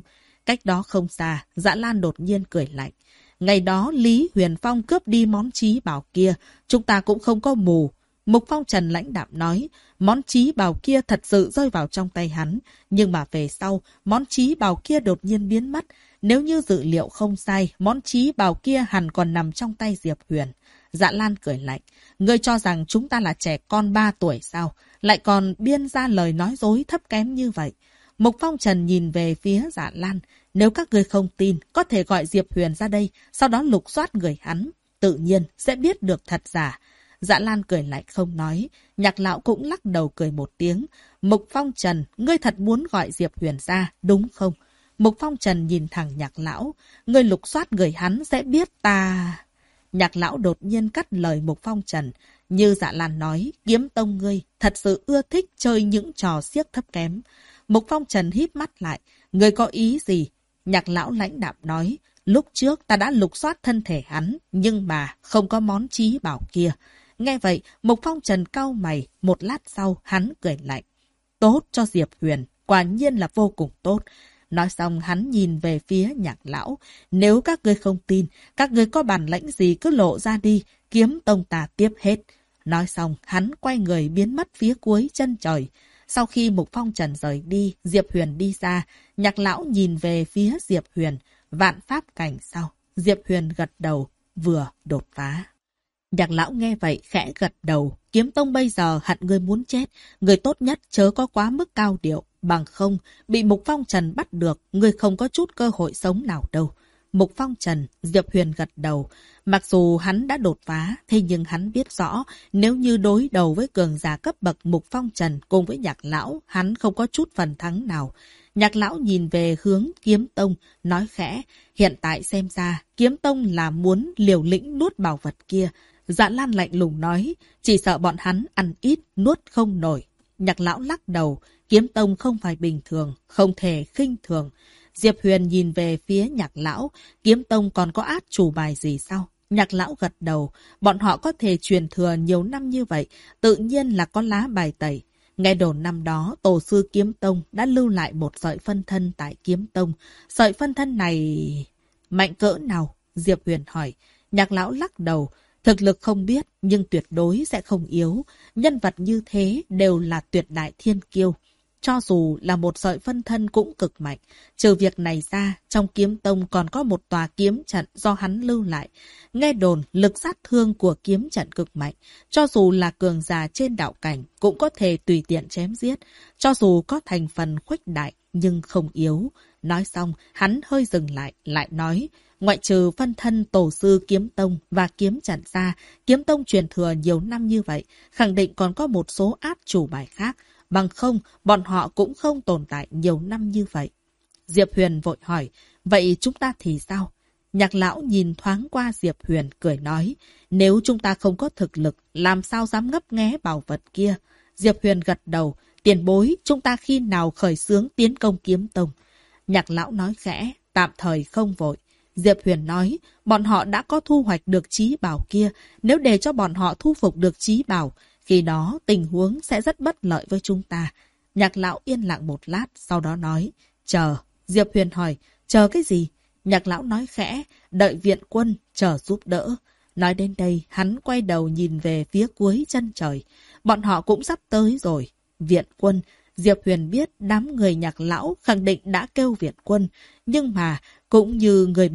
Cách đó không xa, Dạ Lan đột nhiên cười lạnh. Ngày đó Lý Huyền Phong cướp đi món trí bảo kia, chúng ta cũng không có mù. Mục Phong Trần lãnh đạm nói, món trí bảo kia thật sự rơi vào trong tay hắn, nhưng mà về sau, món trí bảo kia đột nhiên biến mất. Nếu như dữ liệu không sai, món trí bảo kia hẳn còn nằm trong tay Diệp Huyền. Dạ Lan cười lạnh, ngươi cho rằng chúng ta là trẻ con 3 tuổi sao, lại còn biên ra lời nói dối thấp kém như vậy. Mục Phong Trần nhìn về phía Dạ Lan, nếu các ngươi không tin, có thể gọi Diệp Huyền ra đây, sau đó lục soát người hắn, tự nhiên sẽ biết được thật giả. Dạ Lan cười lạnh không nói, Nhạc lão cũng lắc đầu cười một tiếng. Mục Phong Trần, ngươi thật muốn gọi Diệp Huyền ra, đúng không? Mục Phong Trần nhìn thẳng Nhạc lão, ngươi lục soát người hắn sẽ biết ta. Nhạc lão đột nhiên cắt lời Mục Phong Trần. Như Dạ Lan nói, Kiếm Tông ngươi thật sự ưa thích chơi những trò xiếc thấp kém. Mục Phong Trần híp mắt lại, ngươi có ý gì? Nhạc lão lãnh đạm nói, lúc trước ta đã lục soát thân thể hắn, nhưng mà không có món trí bảo kia. Nghe vậy, Mục Phong Trần cau mày, một lát sau hắn cười lạnh. Tốt cho Diệp Huyền, quả nhiên là vô cùng tốt. Nói xong hắn nhìn về phía Nhạc lão. Nếu các ngươi không tin, các ngươi có bản lãnh gì cứ lộ ra đi, Kiếm Tông ta tiếp hết. Nói xong hắn quay người biến mất phía cuối chân trời. Sau khi Mục Phong Trần rời đi, Diệp Huyền đi ra. Nhạc lão nhìn về phía Diệp Huyền. Vạn pháp cảnh sao? Diệp Huyền gật đầu, vừa đột phá. Nhạc lão nghe vậy khẽ gật đầu. Kiếm Tông bây giờ hận ngươi muốn chết. Người tốt nhất chớ có quá mức cao điệu. Bằng không, bị Mục Phong Trần bắt được, ngươi không có chút cơ hội sống nào đâu. Mục Phong Trần, Diệp Huyền gật đầu. Mặc dù hắn đã đột phá, thế nhưng hắn biết rõ, nếu như đối đầu với cường giả cấp bậc Mục Phong Trần cùng với Nhạc lão, hắn không có chút phần thắng nào. Nhạc lão nhìn về hướng Kiếm Tông, nói khẽ, hiện tại xem ra, Kiếm Tông là muốn liều lĩnh nuốt bảo vật kia. Dạ Lan lạnh lùng nói, chỉ sợ bọn hắn ăn ít, nuốt không nổi. Nhạc lão lắc đầu, Kiếm Tông không phải bình thường, không thể khinh thường. Diệp Huyền nhìn về phía Nhạc lão, Kiếm Tông còn có át chủ bài gì sao? Nhạc lão gật đầu, bọn họ có thể truyền thừa nhiều năm như vậy, tự nhiên là có lá bài tẩy. Nghe đồn năm đó, tổ sư Kiếm Tông đã lưu lại một sợi phân thân tại Kiếm Tông. Sợi phân thân này mạnh cỡ nào? Diệp Huyền hỏi. Nhạc lão lắc đầu, thực lực không biết, nhưng tuyệt đối sẽ không yếu. Nhân vật như thế đều là tuyệt đại thiên kiêu. Cho dù là một sợi phân thân cũng cực mạnh. Trừ việc này ra, trong Kiếm Tông còn có một tòa kiếm trận do hắn lưu lại. Nghe đồn, lực sát thương của kiếm trận cực mạnh. Cho dù là cường giả trên đạo cảnh, cũng có thể tùy tiện chém giết. Cho dù có thành phần khuếch đại, nhưng không yếu. Nói xong, hắn hơi dừng lại, lại nói, ngoại trừ phân thân tổ sư Kiếm Tông và kiếm trận ra, Kiếm Tông truyền thừa nhiều năm như vậy, khẳng định còn có một số át chủ bài khác. Bằng không, bọn họ cũng không tồn tại nhiều năm như vậy. Diệp Huyền vội hỏi, vậy chúng ta thì sao? Nhạc lão nhìn thoáng qua Diệp Huyền, cười nói, nếu chúng ta không có thực lực, làm sao dám ngấp nghé bảo vật kia? Diệp Huyền gật đầu, tiền bối, chúng ta khi nào khởi xướng tiến công Kiếm Tông? Nhạc lão nói khẽ, tạm thời không vội. Diệp Huyền nói, bọn họ đã có thu hoạch được trí bảo kia, nếu để cho bọn họ thu phục được trí bảo, khi đó tình huống sẽ rất bất lợi với chúng ta. Nhạc lão yên lặng một lát, sau đó nói, chờ. Diệp Huyền hỏi, chờ cái gì? Nhạc lão nói khẽ, đợi viện quân, chờ giúp đỡ. Nói đến đây, hắn quay đầu nhìn về phía cuối chân trời. Bọn họ cũng sắp tới rồi. Viện quân, Diệp Huyền biết đám người Nhạc lão khẳng định đã kêu viện quân, nhưng mà cũng như người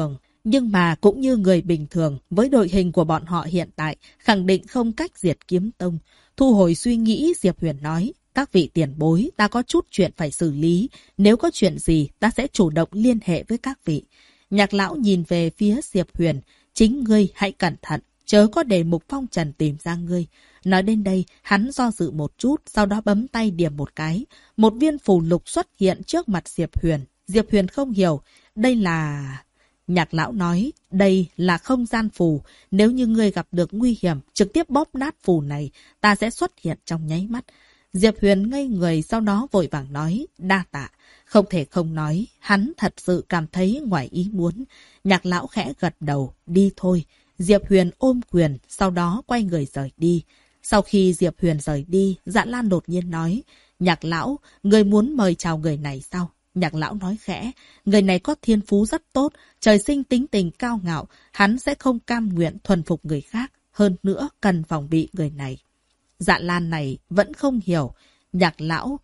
bình thường, với đội hình của bọn họ hiện tại, khẳng định không cách diệt Kiếm Tông. Thu hồi suy nghĩ, Diệp Huyền nói, các vị tiền bối, ta có chút chuyện phải xử lý. Nếu có chuyện gì, ta sẽ chủ động liên hệ với các vị. Nhạc lão nhìn về phía Diệp Huyền, chính ngươi hãy cẩn thận, chớ có để Mục Phong Trần tìm ra ngươi. Nói đến đây, hắn do dự một chút, sau đó bấm tay điểm một cái. Một viên phù lục xuất hiện trước mặt Diệp Huyền. Diệp Huyền không hiểu, đây là... Nhạc lão nói, đây là không gian phù. Nếu như ngươi gặp được nguy hiểm, trực tiếp bóp nát phù này, ta sẽ xuất hiện trong nháy mắt. Diệp Huyền ngây người, sau đó vội vàng nói, đa tạ. Không thể không nói, hắn thật sự cảm thấy ngoài ý muốn. Nhạc lão khẽ gật đầu, đi thôi. Diệp Huyền ôm quyền, sau đó quay người rời đi. Sau khi Diệp Huyền rời đi, Dạ Lan đột nhiên nói, Nhạc lão, người muốn mời chào người này sao? Nhạc lão nói khẽ, người này có thiên phú rất tốt, trời sinh tính tình cao ngạo, hắn sẽ không cam nguyện thuần phục người khác, hơn nữa cần phòng bị người này. Dạ Lan này vẫn không hiểu. Nhạc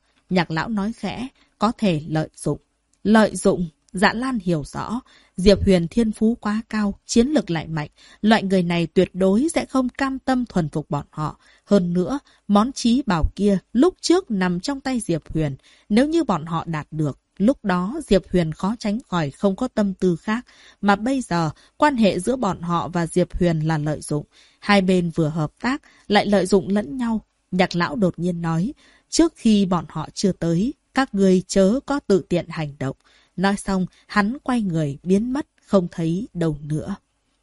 lão nói khẽ, có thể lợi dụng. Lợi dụng, Dạ Lan hiểu rõ. Diệp Huyền thiên phú quá cao, chiến lực lại mạnh. Loại người này tuyệt đối sẽ không cam tâm thuần phục bọn họ. Hơn nữa, món trí bảo kia lúc trước nằm trong tay Diệp Huyền. Nếu như bọn họ đạt được, lúc đó Diệp Huyền khó tránh khỏi không có tâm tư khác. Mà bây giờ, quan hệ giữa bọn họ và Diệp Huyền là lợi dụng. Hai bên vừa hợp tác, lại lợi dụng lẫn nhau. Nhạc lão đột nhiên nói, trước khi bọn họ chưa tới, các ngươi chớ có tự tiện hành động. Nói xong, hắn quay người biến mất, không thấy đâu nữa.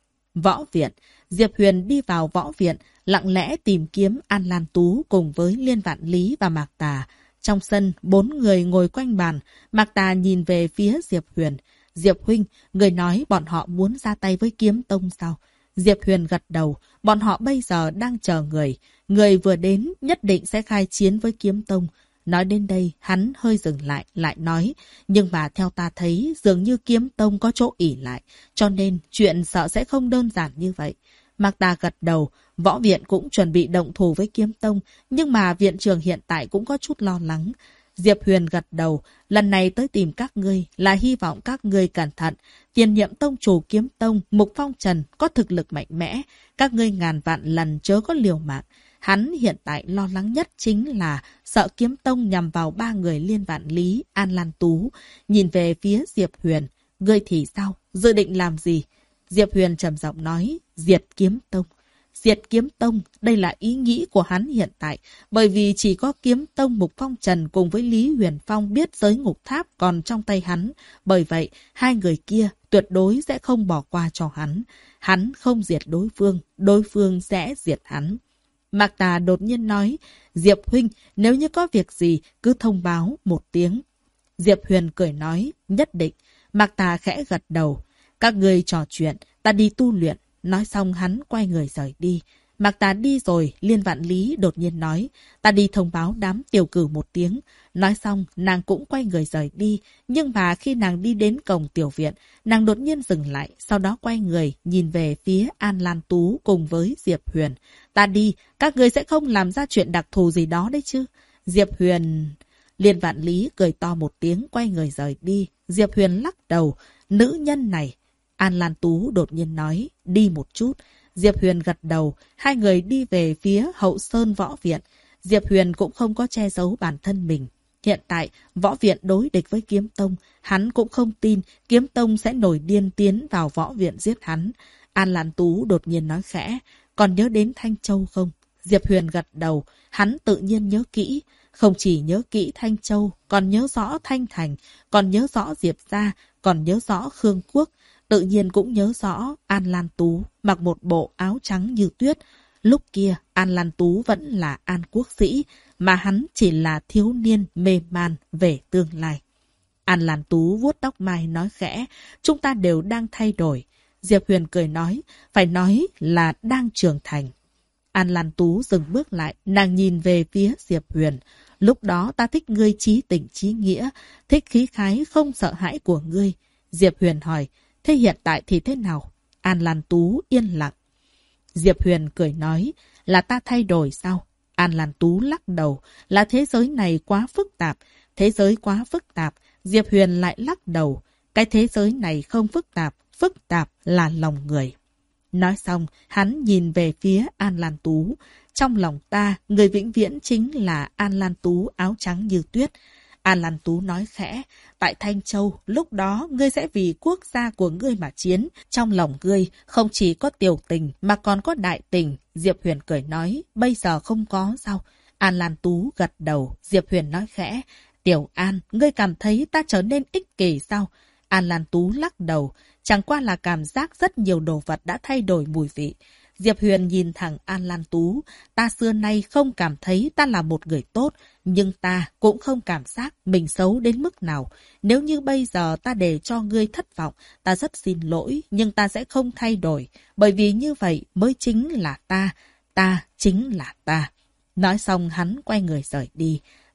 Võ viện. Diệp Huyền đi vào võ viện, lặng lẽ tìm kiếm An Lan Tú cùng với Liên Vạn Lý và Mạc Tà. Trong sân, 4 người ngồi quanh bàn. Mạc Tà nhìn về phía Diệp Huyền. Diệp huynh, người nói bọn họ muốn ra tay với Kiếm Tông sao? Diệp Huyền gật đầu. Bọn họ bây giờ đang chờ người. Người vừa đến nhất định sẽ khai chiến với Kiếm Tông. Nói đến đây, hắn hơi dừng lại, lại nói. Nhưng mà theo ta thấy, dường như Kiếm Tông có chỗ ỷ lại. Cho nên, chuyện sợ sẽ không đơn giản như vậy. Mạc Tà gật đầu, võ viện cũng chuẩn bị động thủ với Kiếm Tông. Nhưng mà viện trưởng hiện tại cũng có chút lo lắng. Diệp Huyền gật đầu, lần này tới tìm các ngươi là hy vọng các ngươi cẩn thận. Tiền nhiệm tông chủ Kiếm Tông, Mục Phong Trần có thực lực mạnh mẽ. Các ngươi ngàn vạn lần chớ có liều mạng. Hắn hiện tại lo lắng nhất chính là sợ Kiếm Tông nhằm vào 3 người Liên Vạn Lý, An Lan Tú. Nhìn về phía Diệp Huyền, ngươi thì sao? Dự định làm gì? Diệp Huyền trầm giọng nói, diệt Kiếm Tông. Diệt Kiếm Tông, đây là ý nghĩ của hắn hiện tại, bởi vì chỉ có Kiếm Tông Mục Phong Trần cùng với Lý Huyền Phong biết giới ngục tháp còn trong tay hắn. Bởi vậy, hai người kia tuyệt đối sẽ không bỏ qua cho hắn. Hắn không diệt đối phương sẽ diệt hắn. Mạc Tà đột nhiên nói, Diệp huynh, nếu như có việc gì, cứ thông báo một tiếng. Diệp Huyền cười nói, nhất định. Mạc Tà khẽ gật đầu. Các ngươi trò chuyện, ta đi tu luyện. Nói xong hắn quay người rời đi. Mạc Tà đi rồi, Liên Vạn Lý đột nhiên nói, ta đi thông báo đám tiểu cử một tiếng. Nói xong, nàng cũng quay người rời đi. Nhưng mà khi nàng đi đến cổng tiểu viện, nàng đột nhiên dừng lại, sau đó quay người, nhìn về phía An Lan Tú cùng với Diệp Huyền. Ta đi, các ngươi sẽ không làm ra chuyện đặc thù gì đó đấy chứ. Diệp Huyền... Liên Vạn Lý cười to một tiếng, quay người rời đi. Diệp Huyền lắc đầu, nữ nhân này. An Lan Tú đột nhiên nói, đi một chút. Diệp Huyền gật đầu, hai người đi về phía Hậu Sơn Võ Viện. Diệp Huyền cũng không có che giấu bản thân mình. Hiện tại, Võ Viện đối địch với Kiếm Tông. Hắn cũng không tin Kiếm Tông sẽ nổi điên tiến vào Võ Viện giết hắn. An Lan Tú đột nhiên nói khẽ, còn nhớ đến Thanh Châu không? Diệp Huyền gật đầu, hắn tự nhiên nhớ kỹ. Không chỉ nhớ kỹ Thanh Châu, còn nhớ rõ Thanh Thành, còn nhớ rõ Diệp Gia, còn nhớ rõ Khương Quốc. Tự nhiên cũng nhớ rõ An Lan Tú mặc một bộ áo trắng như tuyết. Lúc kia An Lan Tú vẫn là An Quốc sĩ, mà hắn chỉ là thiếu niên mê man về tương lai. An Lan Tú vuốt tóc mai nói khẽ, chúng ta đều đang thay đổi. Diệp Huyền cười nói, phải nói là đang trưởng thành. An Lan Tú dừng bước lại, nàng nhìn về phía Diệp Huyền. Lúc đó ta thích ngươi chí tình chí nghĩa, thích khí khái không sợ hãi của ngươi. Diệp Huyền hỏi, thế hiện tại thì thế nào? An Lan Tú yên lặng. Diệp Huyền cười nói, là ta thay đổi sao? An Lan Tú lắc đầu, là thế giới này quá phức tạp. Thế giới quá phức tạp. Diệp Huyền lại lắc đầu. Cái thế giới này không phức tạp là lòng người. Nói xong, hắn nhìn về phía An Lan Tú. Trong lòng ta, người vĩnh viễn chính là An Lan Tú áo trắng như tuyết. An Lan Tú nói khẽ, tại Thanh Châu, lúc đó ngươi sẽ vì quốc gia của ngươi mà chiến. Trong lòng ngươi không chỉ có tiểu tình mà còn có đại tình. Diệp Huyền cười nói, bây giờ không có sao? An Lan Tú gật đầu, Diệp Huyền nói khẽ, Tiểu An, ngươi cảm thấy ta trở nên ích kỷ sao? An Lan Tú lắc đầu, chẳng qua là cảm giác rất nhiều đồ vật đã thay đổi mùi vị. Diệp Huyền nhìn thẳng An Lan Tú, ta xưa nay không cảm thấy ta là một người tốt, nhưng ta cũng không cảm giác mình xấu đến mức nào. Nếu như bây giờ ta để cho ngươi thất vọng, ta rất xin lỗi, nhưng ta sẽ không thay đổi, bởi vì như vậy mới chính là ta chính là ta. Nói xong hắn quay người rời đi.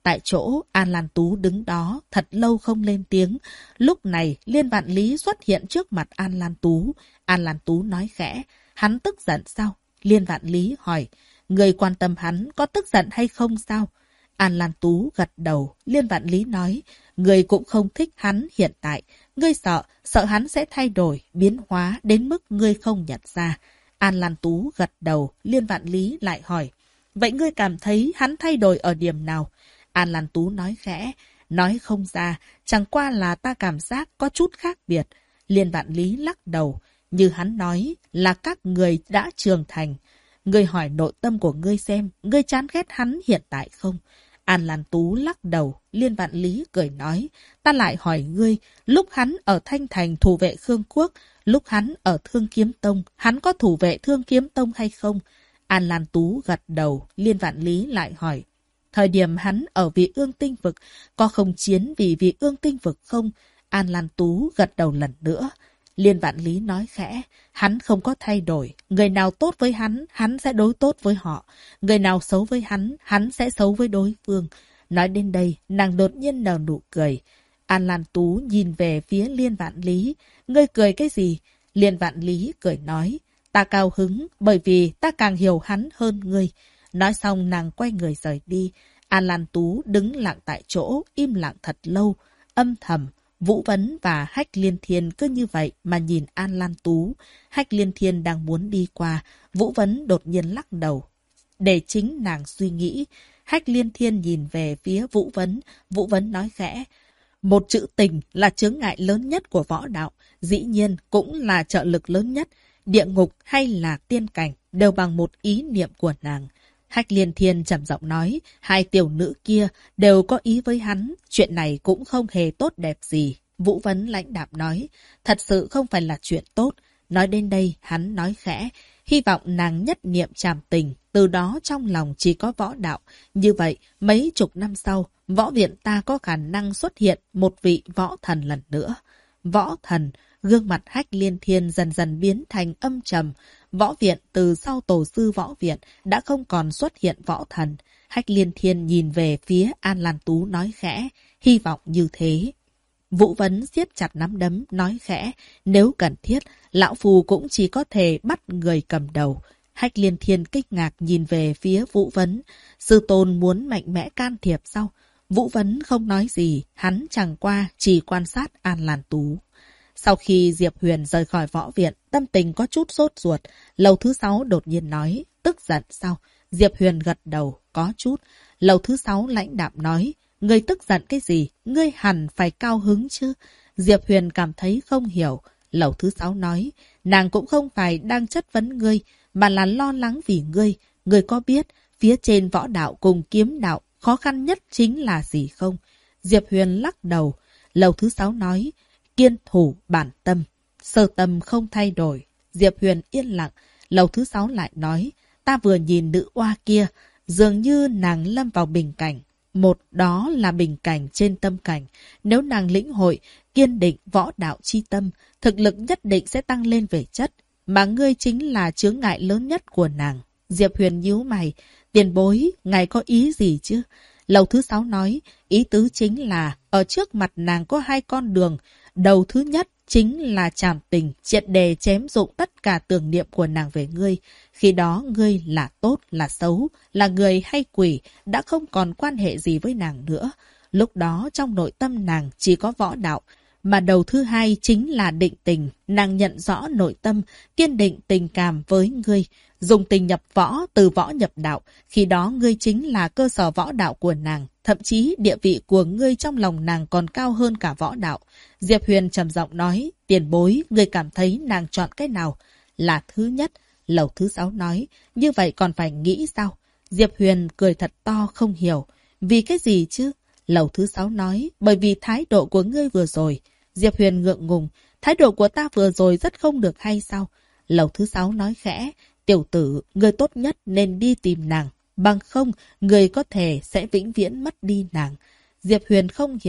Tại chỗ, An Lan Tú đứng đó, thật lâu không lên tiếng. Lúc này, Liên Vạn Lý xuất hiện trước mặt An Lan Tú. An Lan Tú nói khẽ, hắn tức giận sao? Liên Vạn Lý hỏi, người quan tâm hắn có tức giận hay không sao? An Lan Tú gật đầu. Liên Vạn Lý nói, người cũng không thích hắn hiện tại. Ngươi sợ hắn sẽ thay đổi, biến hóa đến mức ngươi không nhận ra. An Lan Tú gật đầu. Liên Vạn Lý lại hỏi, vậy ngươi cảm thấy hắn thay đổi ở điểm nào? An Lan Tú nói khẽ, nói không ra, chẳng qua là ta cảm giác có chút khác biệt. Liên Vạn Lý lắc đầu, như hắn nói là các người đã trưởng thành. Ngươi hỏi nội tâm của ngươi xem, ngươi chán ghét hắn hiện tại không? An Lan Tú lắc đầu. Liên Vạn Lý cười nói, ta lại hỏi ngươi, lúc hắn ở Thanh Thành thủ vệ Khương Quốc, lúc hắn ở Thương Kiếm Tông, hắn có thủ vệ Thương Kiếm Tông hay không? An Lan Tú gật đầu. Liên Vạn Lý lại hỏi, thời điểm hắn ở Vị Ương Tinh Vực, có không chiến vì Vị Ương Tinh Vực không? An Lan Tú gật đầu lần nữa. Liên Vạn Lý nói khẽ, hắn không có thay đổi. Người nào tốt với hắn, hắn sẽ đối tốt với họ. Người nào xấu với hắn, hắn sẽ xấu với đối phương. Nói đến đây, nàng đột nhiên nở nụ cười. An Lan Tú nhìn về phía Liên Vạn Lý. Ngươi cười cái gì? Liên Vạn Lý cười nói, ta cao hứng bởi vì ta càng hiểu hắn hơn ngươi. Nói xong nàng quay người rời đi. An Lan Tú đứng lặng tại chỗ, im lặng thật lâu, âm thầm. Vũ Vấn và Hách Liên Thiên cứ như vậy mà nhìn An Lan Tú. Hách Liên Thiên đang muốn đi qua, Vũ Vấn đột nhiên lắc đầu. Để chính nàng suy nghĩ, Hách Liên Thiên nhìn về phía Vũ Vấn. Vũ Vấn nói khẽ, một chữ tình là chướng ngại lớn nhất của võ đạo, dĩ nhiên cũng là trợ lực lớn nhất. Địa ngục hay là tiên cảnh đều bằng một ý niệm của nàng. Hách Liên Thiên trầm giọng nói, hai tiểu nữ kia đều có ý với hắn, chuyện này cũng không hề tốt đẹp gì. Vũ Vấn lãnh đạm nói, thật sự không phải là chuyện tốt. Nói đến đây, hắn nói khẽ, hy vọng nàng nhất niệm trảm tình, từ đó trong lòng chỉ có võ đạo. Như vậy, mấy chục năm sau, võ viện ta có khả năng xuất hiện một vị võ thần lần nữa. Võ thần, gương mặt Hách Liên Thiên dần dần biến thành âm trầm. Võ viện từ sau tổ sư võ viện đã không còn xuất hiện võ thần. Hách Liên Thiên nhìn về phía An Lan Tú nói khẽ, hy vọng như thế. Vũ Vấn siết chặt nắm đấm nói khẽ, nếu cần thiết, lão phù cũng chỉ có thể bắt người cầm đầu. Hách Liên Thiên kinh ngạc nhìn về phía Vũ Vấn. Sư tôn muốn mạnh mẽ can thiệp sao? Vũ Vấn không nói gì, hắn chẳng qua chỉ quan sát An Lan Tú. Sau khi Diệp Huyền rời khỏi võ viện, tâm tình có chút sốt ruột. Lầu thứ 6 đột nhiên nói, tức giận sao? Diệp Huyền gật đầu, có chút. Lầu thứ 6 lãnh đạm nói, ngươi tức giận cái gì? Ngươi hẳn phải cao hứng chứ? Diệp Huyền cảm thấy không hiểu. Lầu thứ 6 nói, nàng cũng không phải đang chất vấn ngươi, mà là lo lắng vì ngươi. Ngươi có biết, phía trên võ đạo cùng kiếm đạo, khó khăn nhất chính là gì không? Diệp Huyền lắc đầu. Lầu thứ 6 nói, kiên thủ bản tâm, sơ tâm không thay đổi. Diệp Huyền yên lặng. Lầu thứ 6 lại nói, ta vừa nhìn nữ oa kia, dường như nàng lâm vào bình cảnh. Một đó là bình cảnh trên tâm cảnh. Nếu nàng lĩnh hội, kiên định võ đạo chi tâm, thực lực nhất định sẽ tăng lên về chất. Mà ngươi chính là chướng ngại lớn nhất của nàng. Diệp Huyền nhíu mày, tiền bối, ngài có ý gì chứ? Lầu thứ 6 nói, ý tứ chính là, ở trước mặt nàng có hai con đường. Đầu thứ nhất chính là trảm tình, triệt đề chém dụng tất cả tưởng niệm của nàng về ngươi. Khi đó ngươi là tốt, là xấu, là người hay quỷ, đã không còn quan hệ gì với nàng nữa. Lúc đó trong nội tâm nàng chỉ có võ đạo. Mà đầu thứ hai chính là định tình, nàng nhận rõ nội tâm, kiên định tình cảm với ngươi. Dùng tình nhập võ, từ võ nhập đạo, khi đó ngươi chính là cơ sở võ đạo của nàng. Thậm chí địa vị của ngươi trong lòng nàng còn cao hơn cả võ đạo. Diệp Huyền trầm giọng nói, tiền bối, ngươi cảm thấy nàng chọn cái nào? Là thứ nhất. Lầu thứ 6 nói, như vậy còn phải nghĩ sao? Diệp Huyền cười thật to không hiểu. Vì cái gì chứ? Lầu thứ 6 nói, bởi vì thái độ của ngươi vừa rồi. Diệp Huyền ngượng ngùng, thái độ của ta vừa rồi rất không được hay sao? Lầu thứ 6 nói khẽ, tiểu tử, ngươi tốt nhất nên đi tìm nàng. Bằng không, người có thể sẽ vĩnh viễn mất đi nàng. Diệp Huyền không hiểu,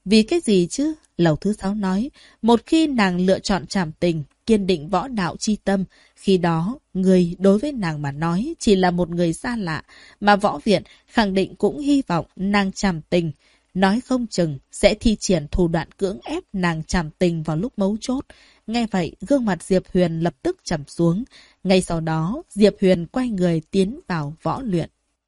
Vì cái gì chứ? Lầu thứ 6 nói. Một khi nàng lựa chọn trảm tình, kiên định võ đạo chi tâm, khi đó, người đối với nàng mà nói chỉ là một người xa lạ, mà võ viện khẳng định cũng hy vọng nàng trảm tình. Nói không chừng sẽ thi triển thủ đoạn cưỡng ép nàng trảm tình vào lúc mấu chốt. Nghe vậy, gương mặt Diệp Huyền lập tức trầm xuống. Ngay sau đó, Diệp Huyền quay người tiến vào võ luyện.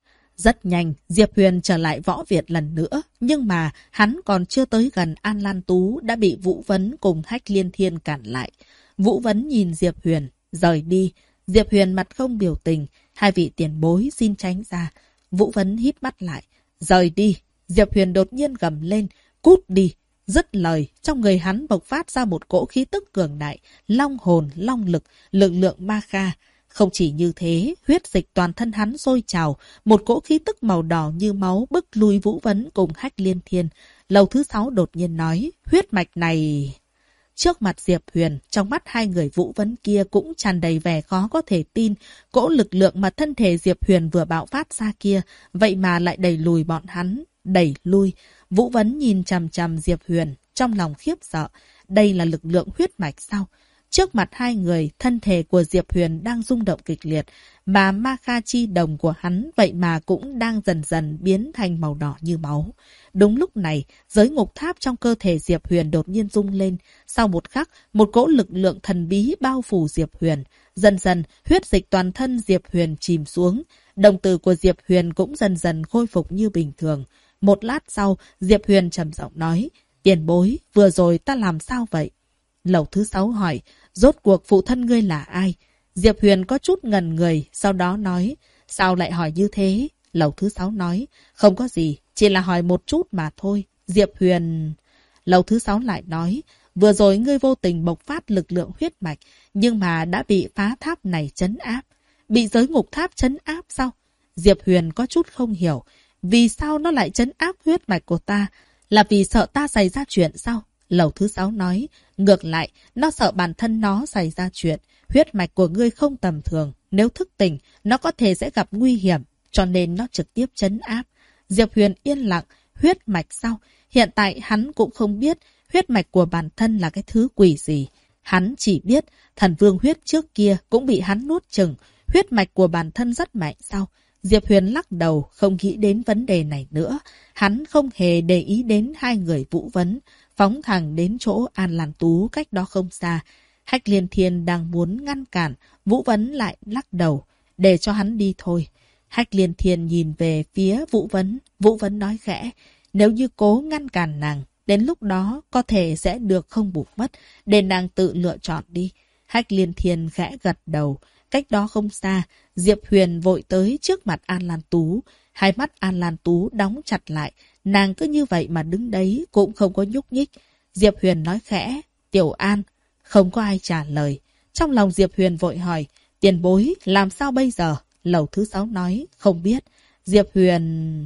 Rất nhanh, Diệp Huyền trở lại võ viện lần nữa, nhưng mà hắn còn chưa tới gần An Lan Tú đã bị Vũ Vấn cùng Hách Liên Thiên cản lại. Vũ Vấn nhìn Diệp Huyền, rời đi. Diệp Huyền mặt không biểu tình, hai vị tiền bối xin tránh ra. Vũ Vấn híp mắt lại, rời đi. Diệp Huyền đột nhiên gầm lên, cút đi. Dứt lời, trong người hắn bộc phát ra một cỗ khí tức cường đại, long hồn, long lực, lực lượng ma kha. Không chỉ như thế, huyết dịch toàn thân hắn sôi trào, một cỗ khí tức màu đỏ như máu bức lui Vũ Vấn cùng Hách Liên Thiên. Lầu thứ 6 đột nhiên nói, huyết mạch này... Trước mặt Diệp Huyền, trong mắt hai người Vũ Vấn kia cũng tràn đầy vẻ khó có thể tin. Cỗ lực lượng mà thân thể Diệp Huyền vừa bạo phát ra kia, vậy mà lại đẩy lùi bọn hắn. Đẩy lui. Vũ Vấn nhìn chằm chằm Diệp Huyền, trong lòng khiếp sợ. Đây là lực lượng huyết mạch sao? Trước mặt hai người, thân thể của Diệp Huyền đang rung động kịch liệt, mà ma kha chi đồng của hắn vậy mà cũng đang dần dần biến thành màu đỏ như máu. Đúng lúc này, giới ngục tháp trong cơ thể Diệp Huyền đột nhiên rung lên. Sau một khắc, một cỗ lực lượng thần bí bao phủ Diệp Huyền. Dần dần, huyết dịch toàn thân Diệp Huyền chìm xuống. Đồng tử của Diệp Huyền cũng dần dần khôi phục như bình thường. Một lát sau, Diệp Huyền trầm giọng nói, tiền bối, vừa rồi ta làm sao vậy? Lầu thứ 6 hỏi, rốt cuộc phụ thân ngươi là ai? Diệp Huyền có chút ngần người, sau đó nói, sao lại hỏi như thế? Lầu thứ 6 nói, không có gì, chỉ là hỏi một chút mà thôi. Diệp Huyền... Lầu thứ 6 lại nói, vừa rồi ngươi vô tình bộc phát lực lượng huyết mạch, nhưng mà đã bị phá tháp này trấn áp. Bị giới ngục tháp trấn áp sao? Diệp Huyền có chút không hiểu, vì sao nó lại trấn áp huyết mạch của ta? Là vì sợ ta xảy ra chuyện sao? Lầu thứ 6 nói, ngược lại, nó sợ bản thân nó xảy ra chuyện. Huyết mạch của ngươi không tầm thường. Nếu thức tỉnh, nó có thể sẽ gặp nguy hiểm, cho nên nó trực tiếp trấn áp. Diệp Huyền yên lặng, huyết mạch sao? Hiện tại hắn cũng không biết huyết mạch của bản thân là cái thứ quỷ gì. Hắn chỉ biết thần vương huyết trước kia cũng bị hắn nuốt chừng. Huyết mạch của bản thân rất mạnh sao? Diệp Huyền lắc đầu, không nghĩ đến vấn đề này nữa. Hắn không hề để ý đến hai người Vũ Vấn, phóng thẳng đến chỗ An Lan Tú cách đó không xa. Hách Liên Thiên đang muốn ngăn cản, Vũ Vấn lại lắc đầu, để cho hắn đi thôi. Hách Liên Thiên nhìn về phía Vũ Vấn nói khẽ, nếu như cố ngăn cản nàng, đến lúc đó có thể sẽ được không bục mất, để nàng tự lựa chọn đi. Hách Liên Thiên khẽ gật đầu. Cách đó không xa, Diệp Huyền vội tới trước mặt An Lan Tú. Hai mắt An Lan Tú đóng chặt lại. Nàng cứ như vậy mà đứng đấy cũng không có nhúc nhích. Diệp Huyền nói khẽ, Tiểu An. Không có ai trả lời. Trong lòng Diệp Huyền vội hỏi, tiền bối, làm sao bây giờ? Lầu thứ 6 nói, không biết. Diệp Huyền...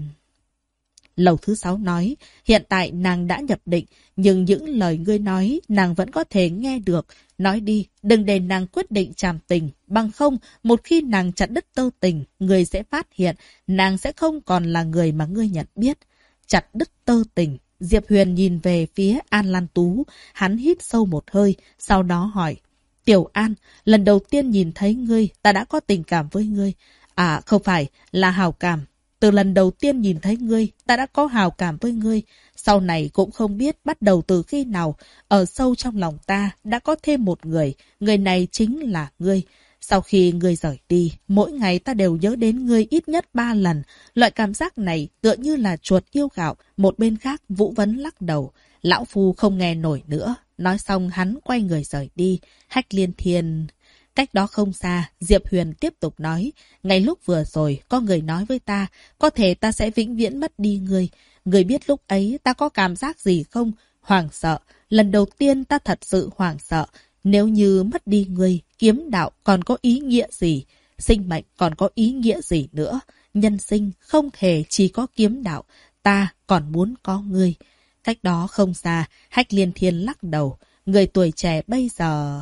Lầu thứ 6 nói, hiện tại nàng đã nhập định, nhưng những lời ngươi nói nàng vẫn có thể nghe được. Nói đi, đừng để nàng quyết định tràm tình, bằng không, một khi nàng chặt đứt tơ tình, ngươi sẽ phát hiện, nàng sẽ không còn là người mà ngươi nhận biết. Chặt đứt tơ tình, Diệp Huyền nhìn về phía An Lan Tú, hắn hít sâu một hơi, sau đó hỏi, Tiểu An, lần đầu tiên nhìn thấy ngươi, ta đã có tình cảm với ngươi. À, không phải, là hào cảm. Từ lần đầu tiên nhìn thấy ngươi, ta đã có hào cảm với ngươi. Sau này cũng không biết bắt đầu từ khi nào, ở sâu trong lòng ta đã có thêm một người. Người này chính là ngươi. Sau khi ngươi rời đi, mỗi ngày ta đều nhớ đến ngươi ít nhất 3 lần. Loại cảm giác này tựa như là chuột yêu gạo. Một bên khác, Vũ Vấn lắc đầu. Lão Phu không nghe nổi nữa. Nói xong hắn quay người rời đi. Hách Liên Thiên... Cách đó không xa, Diệp Huyền tiếp tục nói, ngay lúc vừa rồi, có người nói với ta, có thể ta sẽ vĩnh viễn mất đi ngươi. Ngươi biết lúc ấy ta có cảm giác gì không? Hoảng sợ. Lần đầu tiên ta thật sự hoảng sợ. Nếu như mất đi ngươi, kiếm đạo còn có ý nghĩa gì? Sinh mệnh còn có ý nghĩa gì nữa? Nhân sinh không hề chỉ có kiếm đạo. Ta còn muốn có ngươi. Cách đó không xa, Hách Liên Thiên lắc đầu. Người tuổi trẻ bây giờ...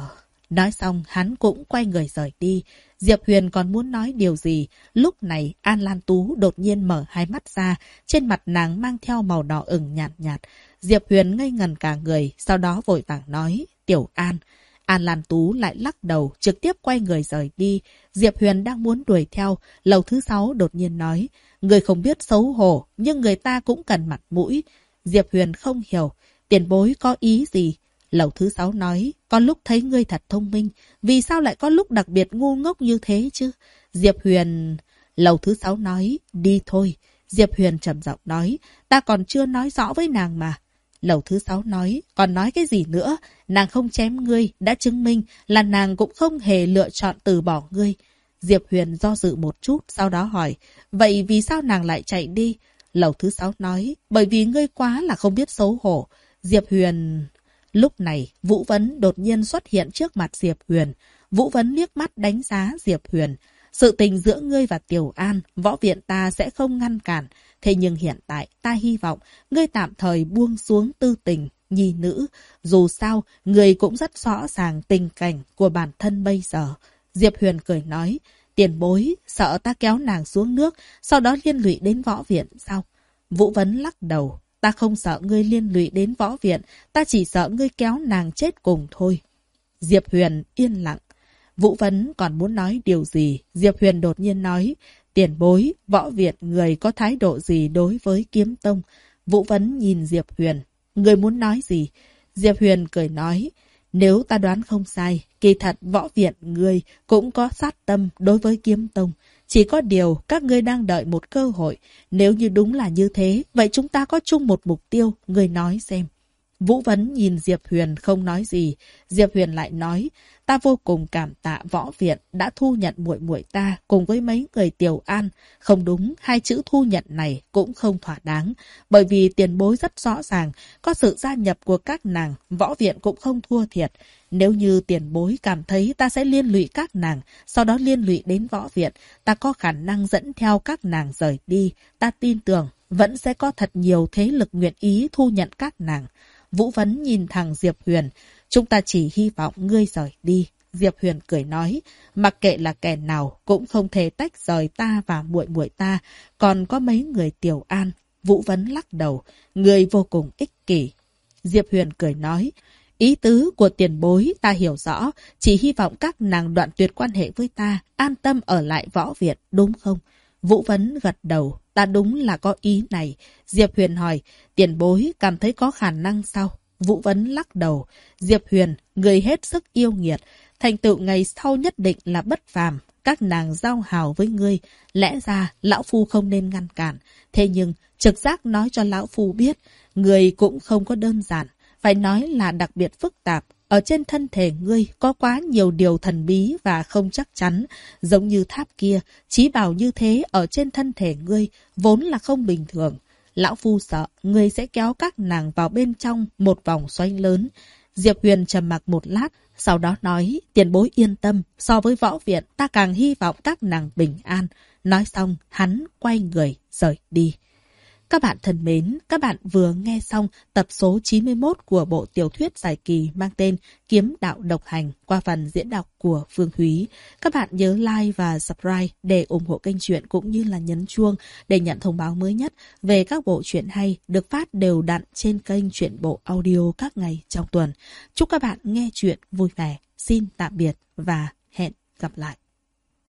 Nói xong hắn cũng quay người rời đi. Diệp Huyền còn muốn nói điều gì. Lúc này An Lan Tú đột nhiên mở hai mắt ra. Trên mặt nàng mang theo màu đỏ ửng nhạt nhạt. Diệp Huyền ngây ngần cả người. Sau đó vội vàng nói. Tiểu An. An Lan Tú lại lắc đầu, trực tiếp quay người rời đi. Diệp Huyền đang muốn đuổi theo. Lầu thứ 6 đột nhiên nói. Người không biết xấu hổ, nhưng người ta cũng cần mặt mũi. Diệp Huyền không hiểu. Tiền bối có ý gì? Lầu thứ 6 nói. Có lúc thấy ngươi thật thông minh. Vì sao lại có lúc đặc biệt ngu ngốc như thế chứ? Diệp Huyền... Lầu thứ 6 nói. Đi thôi. Diệp Huyền trầm giọng nói. Ta còn chưa nói rõ với nàng mà. Lầu thứ 6 nói, còn nói cái gì nữa? Nàng không chém ngươi, đã chứng minh là nàng cũng không hề lựa chọn từ bỏ ngươi. Diệp Huyền do dự một chút, sau đó hỏi, vậy vì sao nàng lại chạy đi? Lầu thứ 6 nói, bởi vì ngươi quá là không biết xấu hổ. Diệp Huyền... Lúc này, Vũ Vấn đột nhiên xuất hiện trước mặt Diệp Huyền. Vũ Vấn liếc mắt đánh giá Diệp Huyền. Sự tình giữa ngươi và Tiểu An, võ viện ta sẽ không ngăn cản. Thế nhưng hiện tại ta hy vọng ngươi tạm thời buông xuống tư tình, nhi nữ. Dù sao, ngươi cũng rất rõ ràng tình cảnh của bản thân bây giờ. Diệp Huyền cười nói, tiền bối, sợ ta kéo nàng xuống nước, sau đó liên lụy đến võ viện sao? Vũ Vấn lắc đầu, ta không sợ ngươi liên lụy đến võ viện, ta chỉ sợ ngươi kéo nàng chết cùng thôi. Diệp Huyền yên lặng. Vũ Vấn còn muốn nói điều gì, Diệp Huyền đột nhiên nói, tiền bối, võ viện người có thái độ gì đối với kiếm tông? Vũ Vấn nhìn Diệp Huyền, người muốn nói gì? Diệp Huyền cười nói, nếu ta đoán không sai, kỳ thật võ viện người cũng có sát tâm đối với kiếm tông. Chỉ có điều các ngươi đang đợi một cơ hội, nếu như đúng là như thế, vậy chúng ta có chung một mục tiêu, người nói xem. Vũ Vấn nhìn Diệp Huyền không nói gì. Diệp Huyền lại nói, ta vô cùng cảm tạ võ viện đã thu nhận muội muội ta cùng với mấy người Tiểu An. Không đúng, hai chữ thu nhận này cũng không thỏa đáng. Bởi vì tiền bối rất rõ ràng, có sự gia nhập của các nàng, võ viện cũng không thua thiệt. Nếu như tiền bối cảm thấy ta sẽ liên lụy các nàng, sau đó liên lụy đến võ viện, ta có khả năng dẫn theo các nàng rời đi. Ta tin tưởng, vẫn sẽ có thật nhiều thế lực nguyện ý thu nhận các nàng. Vũ Vấn nhìn thẳng Diệp Huyền. Chúng ta chỉ hy vọng ngươi rời đi. Diệp Huyền cười nói. Mặc kệ là kẻ nào cũng không thể tách rời ta và muội muội ta. Còn có mấy người Tiểu An. Vũ Vấn lắc đầu. Ngươi vô cùng ích kỷ. Diệp Huyền cười nói. Ý tứ của tiền bối ta hiểu rõ. Chỉ hy vọng các nàng đoạn tuyệt quan hệ với ta. An tâm ở lại võ viện đúng không? Vũ Vấn gật đầu. Ta đúng là có ý này. Diệp Huyền hỏi, tiền bối cảm thấy có khả năng sao? Vũ Vấn lắc đầu. Diệp Huyền, người hết sức yêu nghiệt. Thành tựu ngày sau nhất định là bất phàm. Các nàng giao hảo với ngươi. Lẽ ra, lão phu không nên ngăn cản. Thế nhưng, trực giác nói cho lão phu biết, người cũng không có đơn giản. Phải nói là đặc biệt phức tạp. Ở trên thân thể ngươi có quá nhiều điều thần bí và không chắc chắn. Giống như tháp kia, chí bảo như thế ở trên thân thể ngươi vốn là không bình thường. Lão phu sợ ngươi sẽ kéo các nàng vào bên trong một vòng xoay lớn. Diệp Huyền trầm mặc một lát, sau đó nói, tiền bối yên tâm, so với võ viện ta càng hy vọng các nàng bình an. Nói xong, hắn quay người rời đi. Các bạn thân mến, các bạn vừa nghe xong tập số 91 của bộ tiểu thuyết dài kỳ mang tên Kiếm Đạo Độc Hành qua phần diễn đọc của Phương Thúy. Các bạn nhớ like và subscribe để ủng hộ kênh truyện cũng như là nhấn chuông để nhận thông báo mới nhất về các bộ truyện hay được phát đều đặn trên kênh Truyện Bộ Audio các ngày trong tuần. Chúc các bạn nghe truyện vui vẻ. Xin tạm biệt và hẹn gặp lại.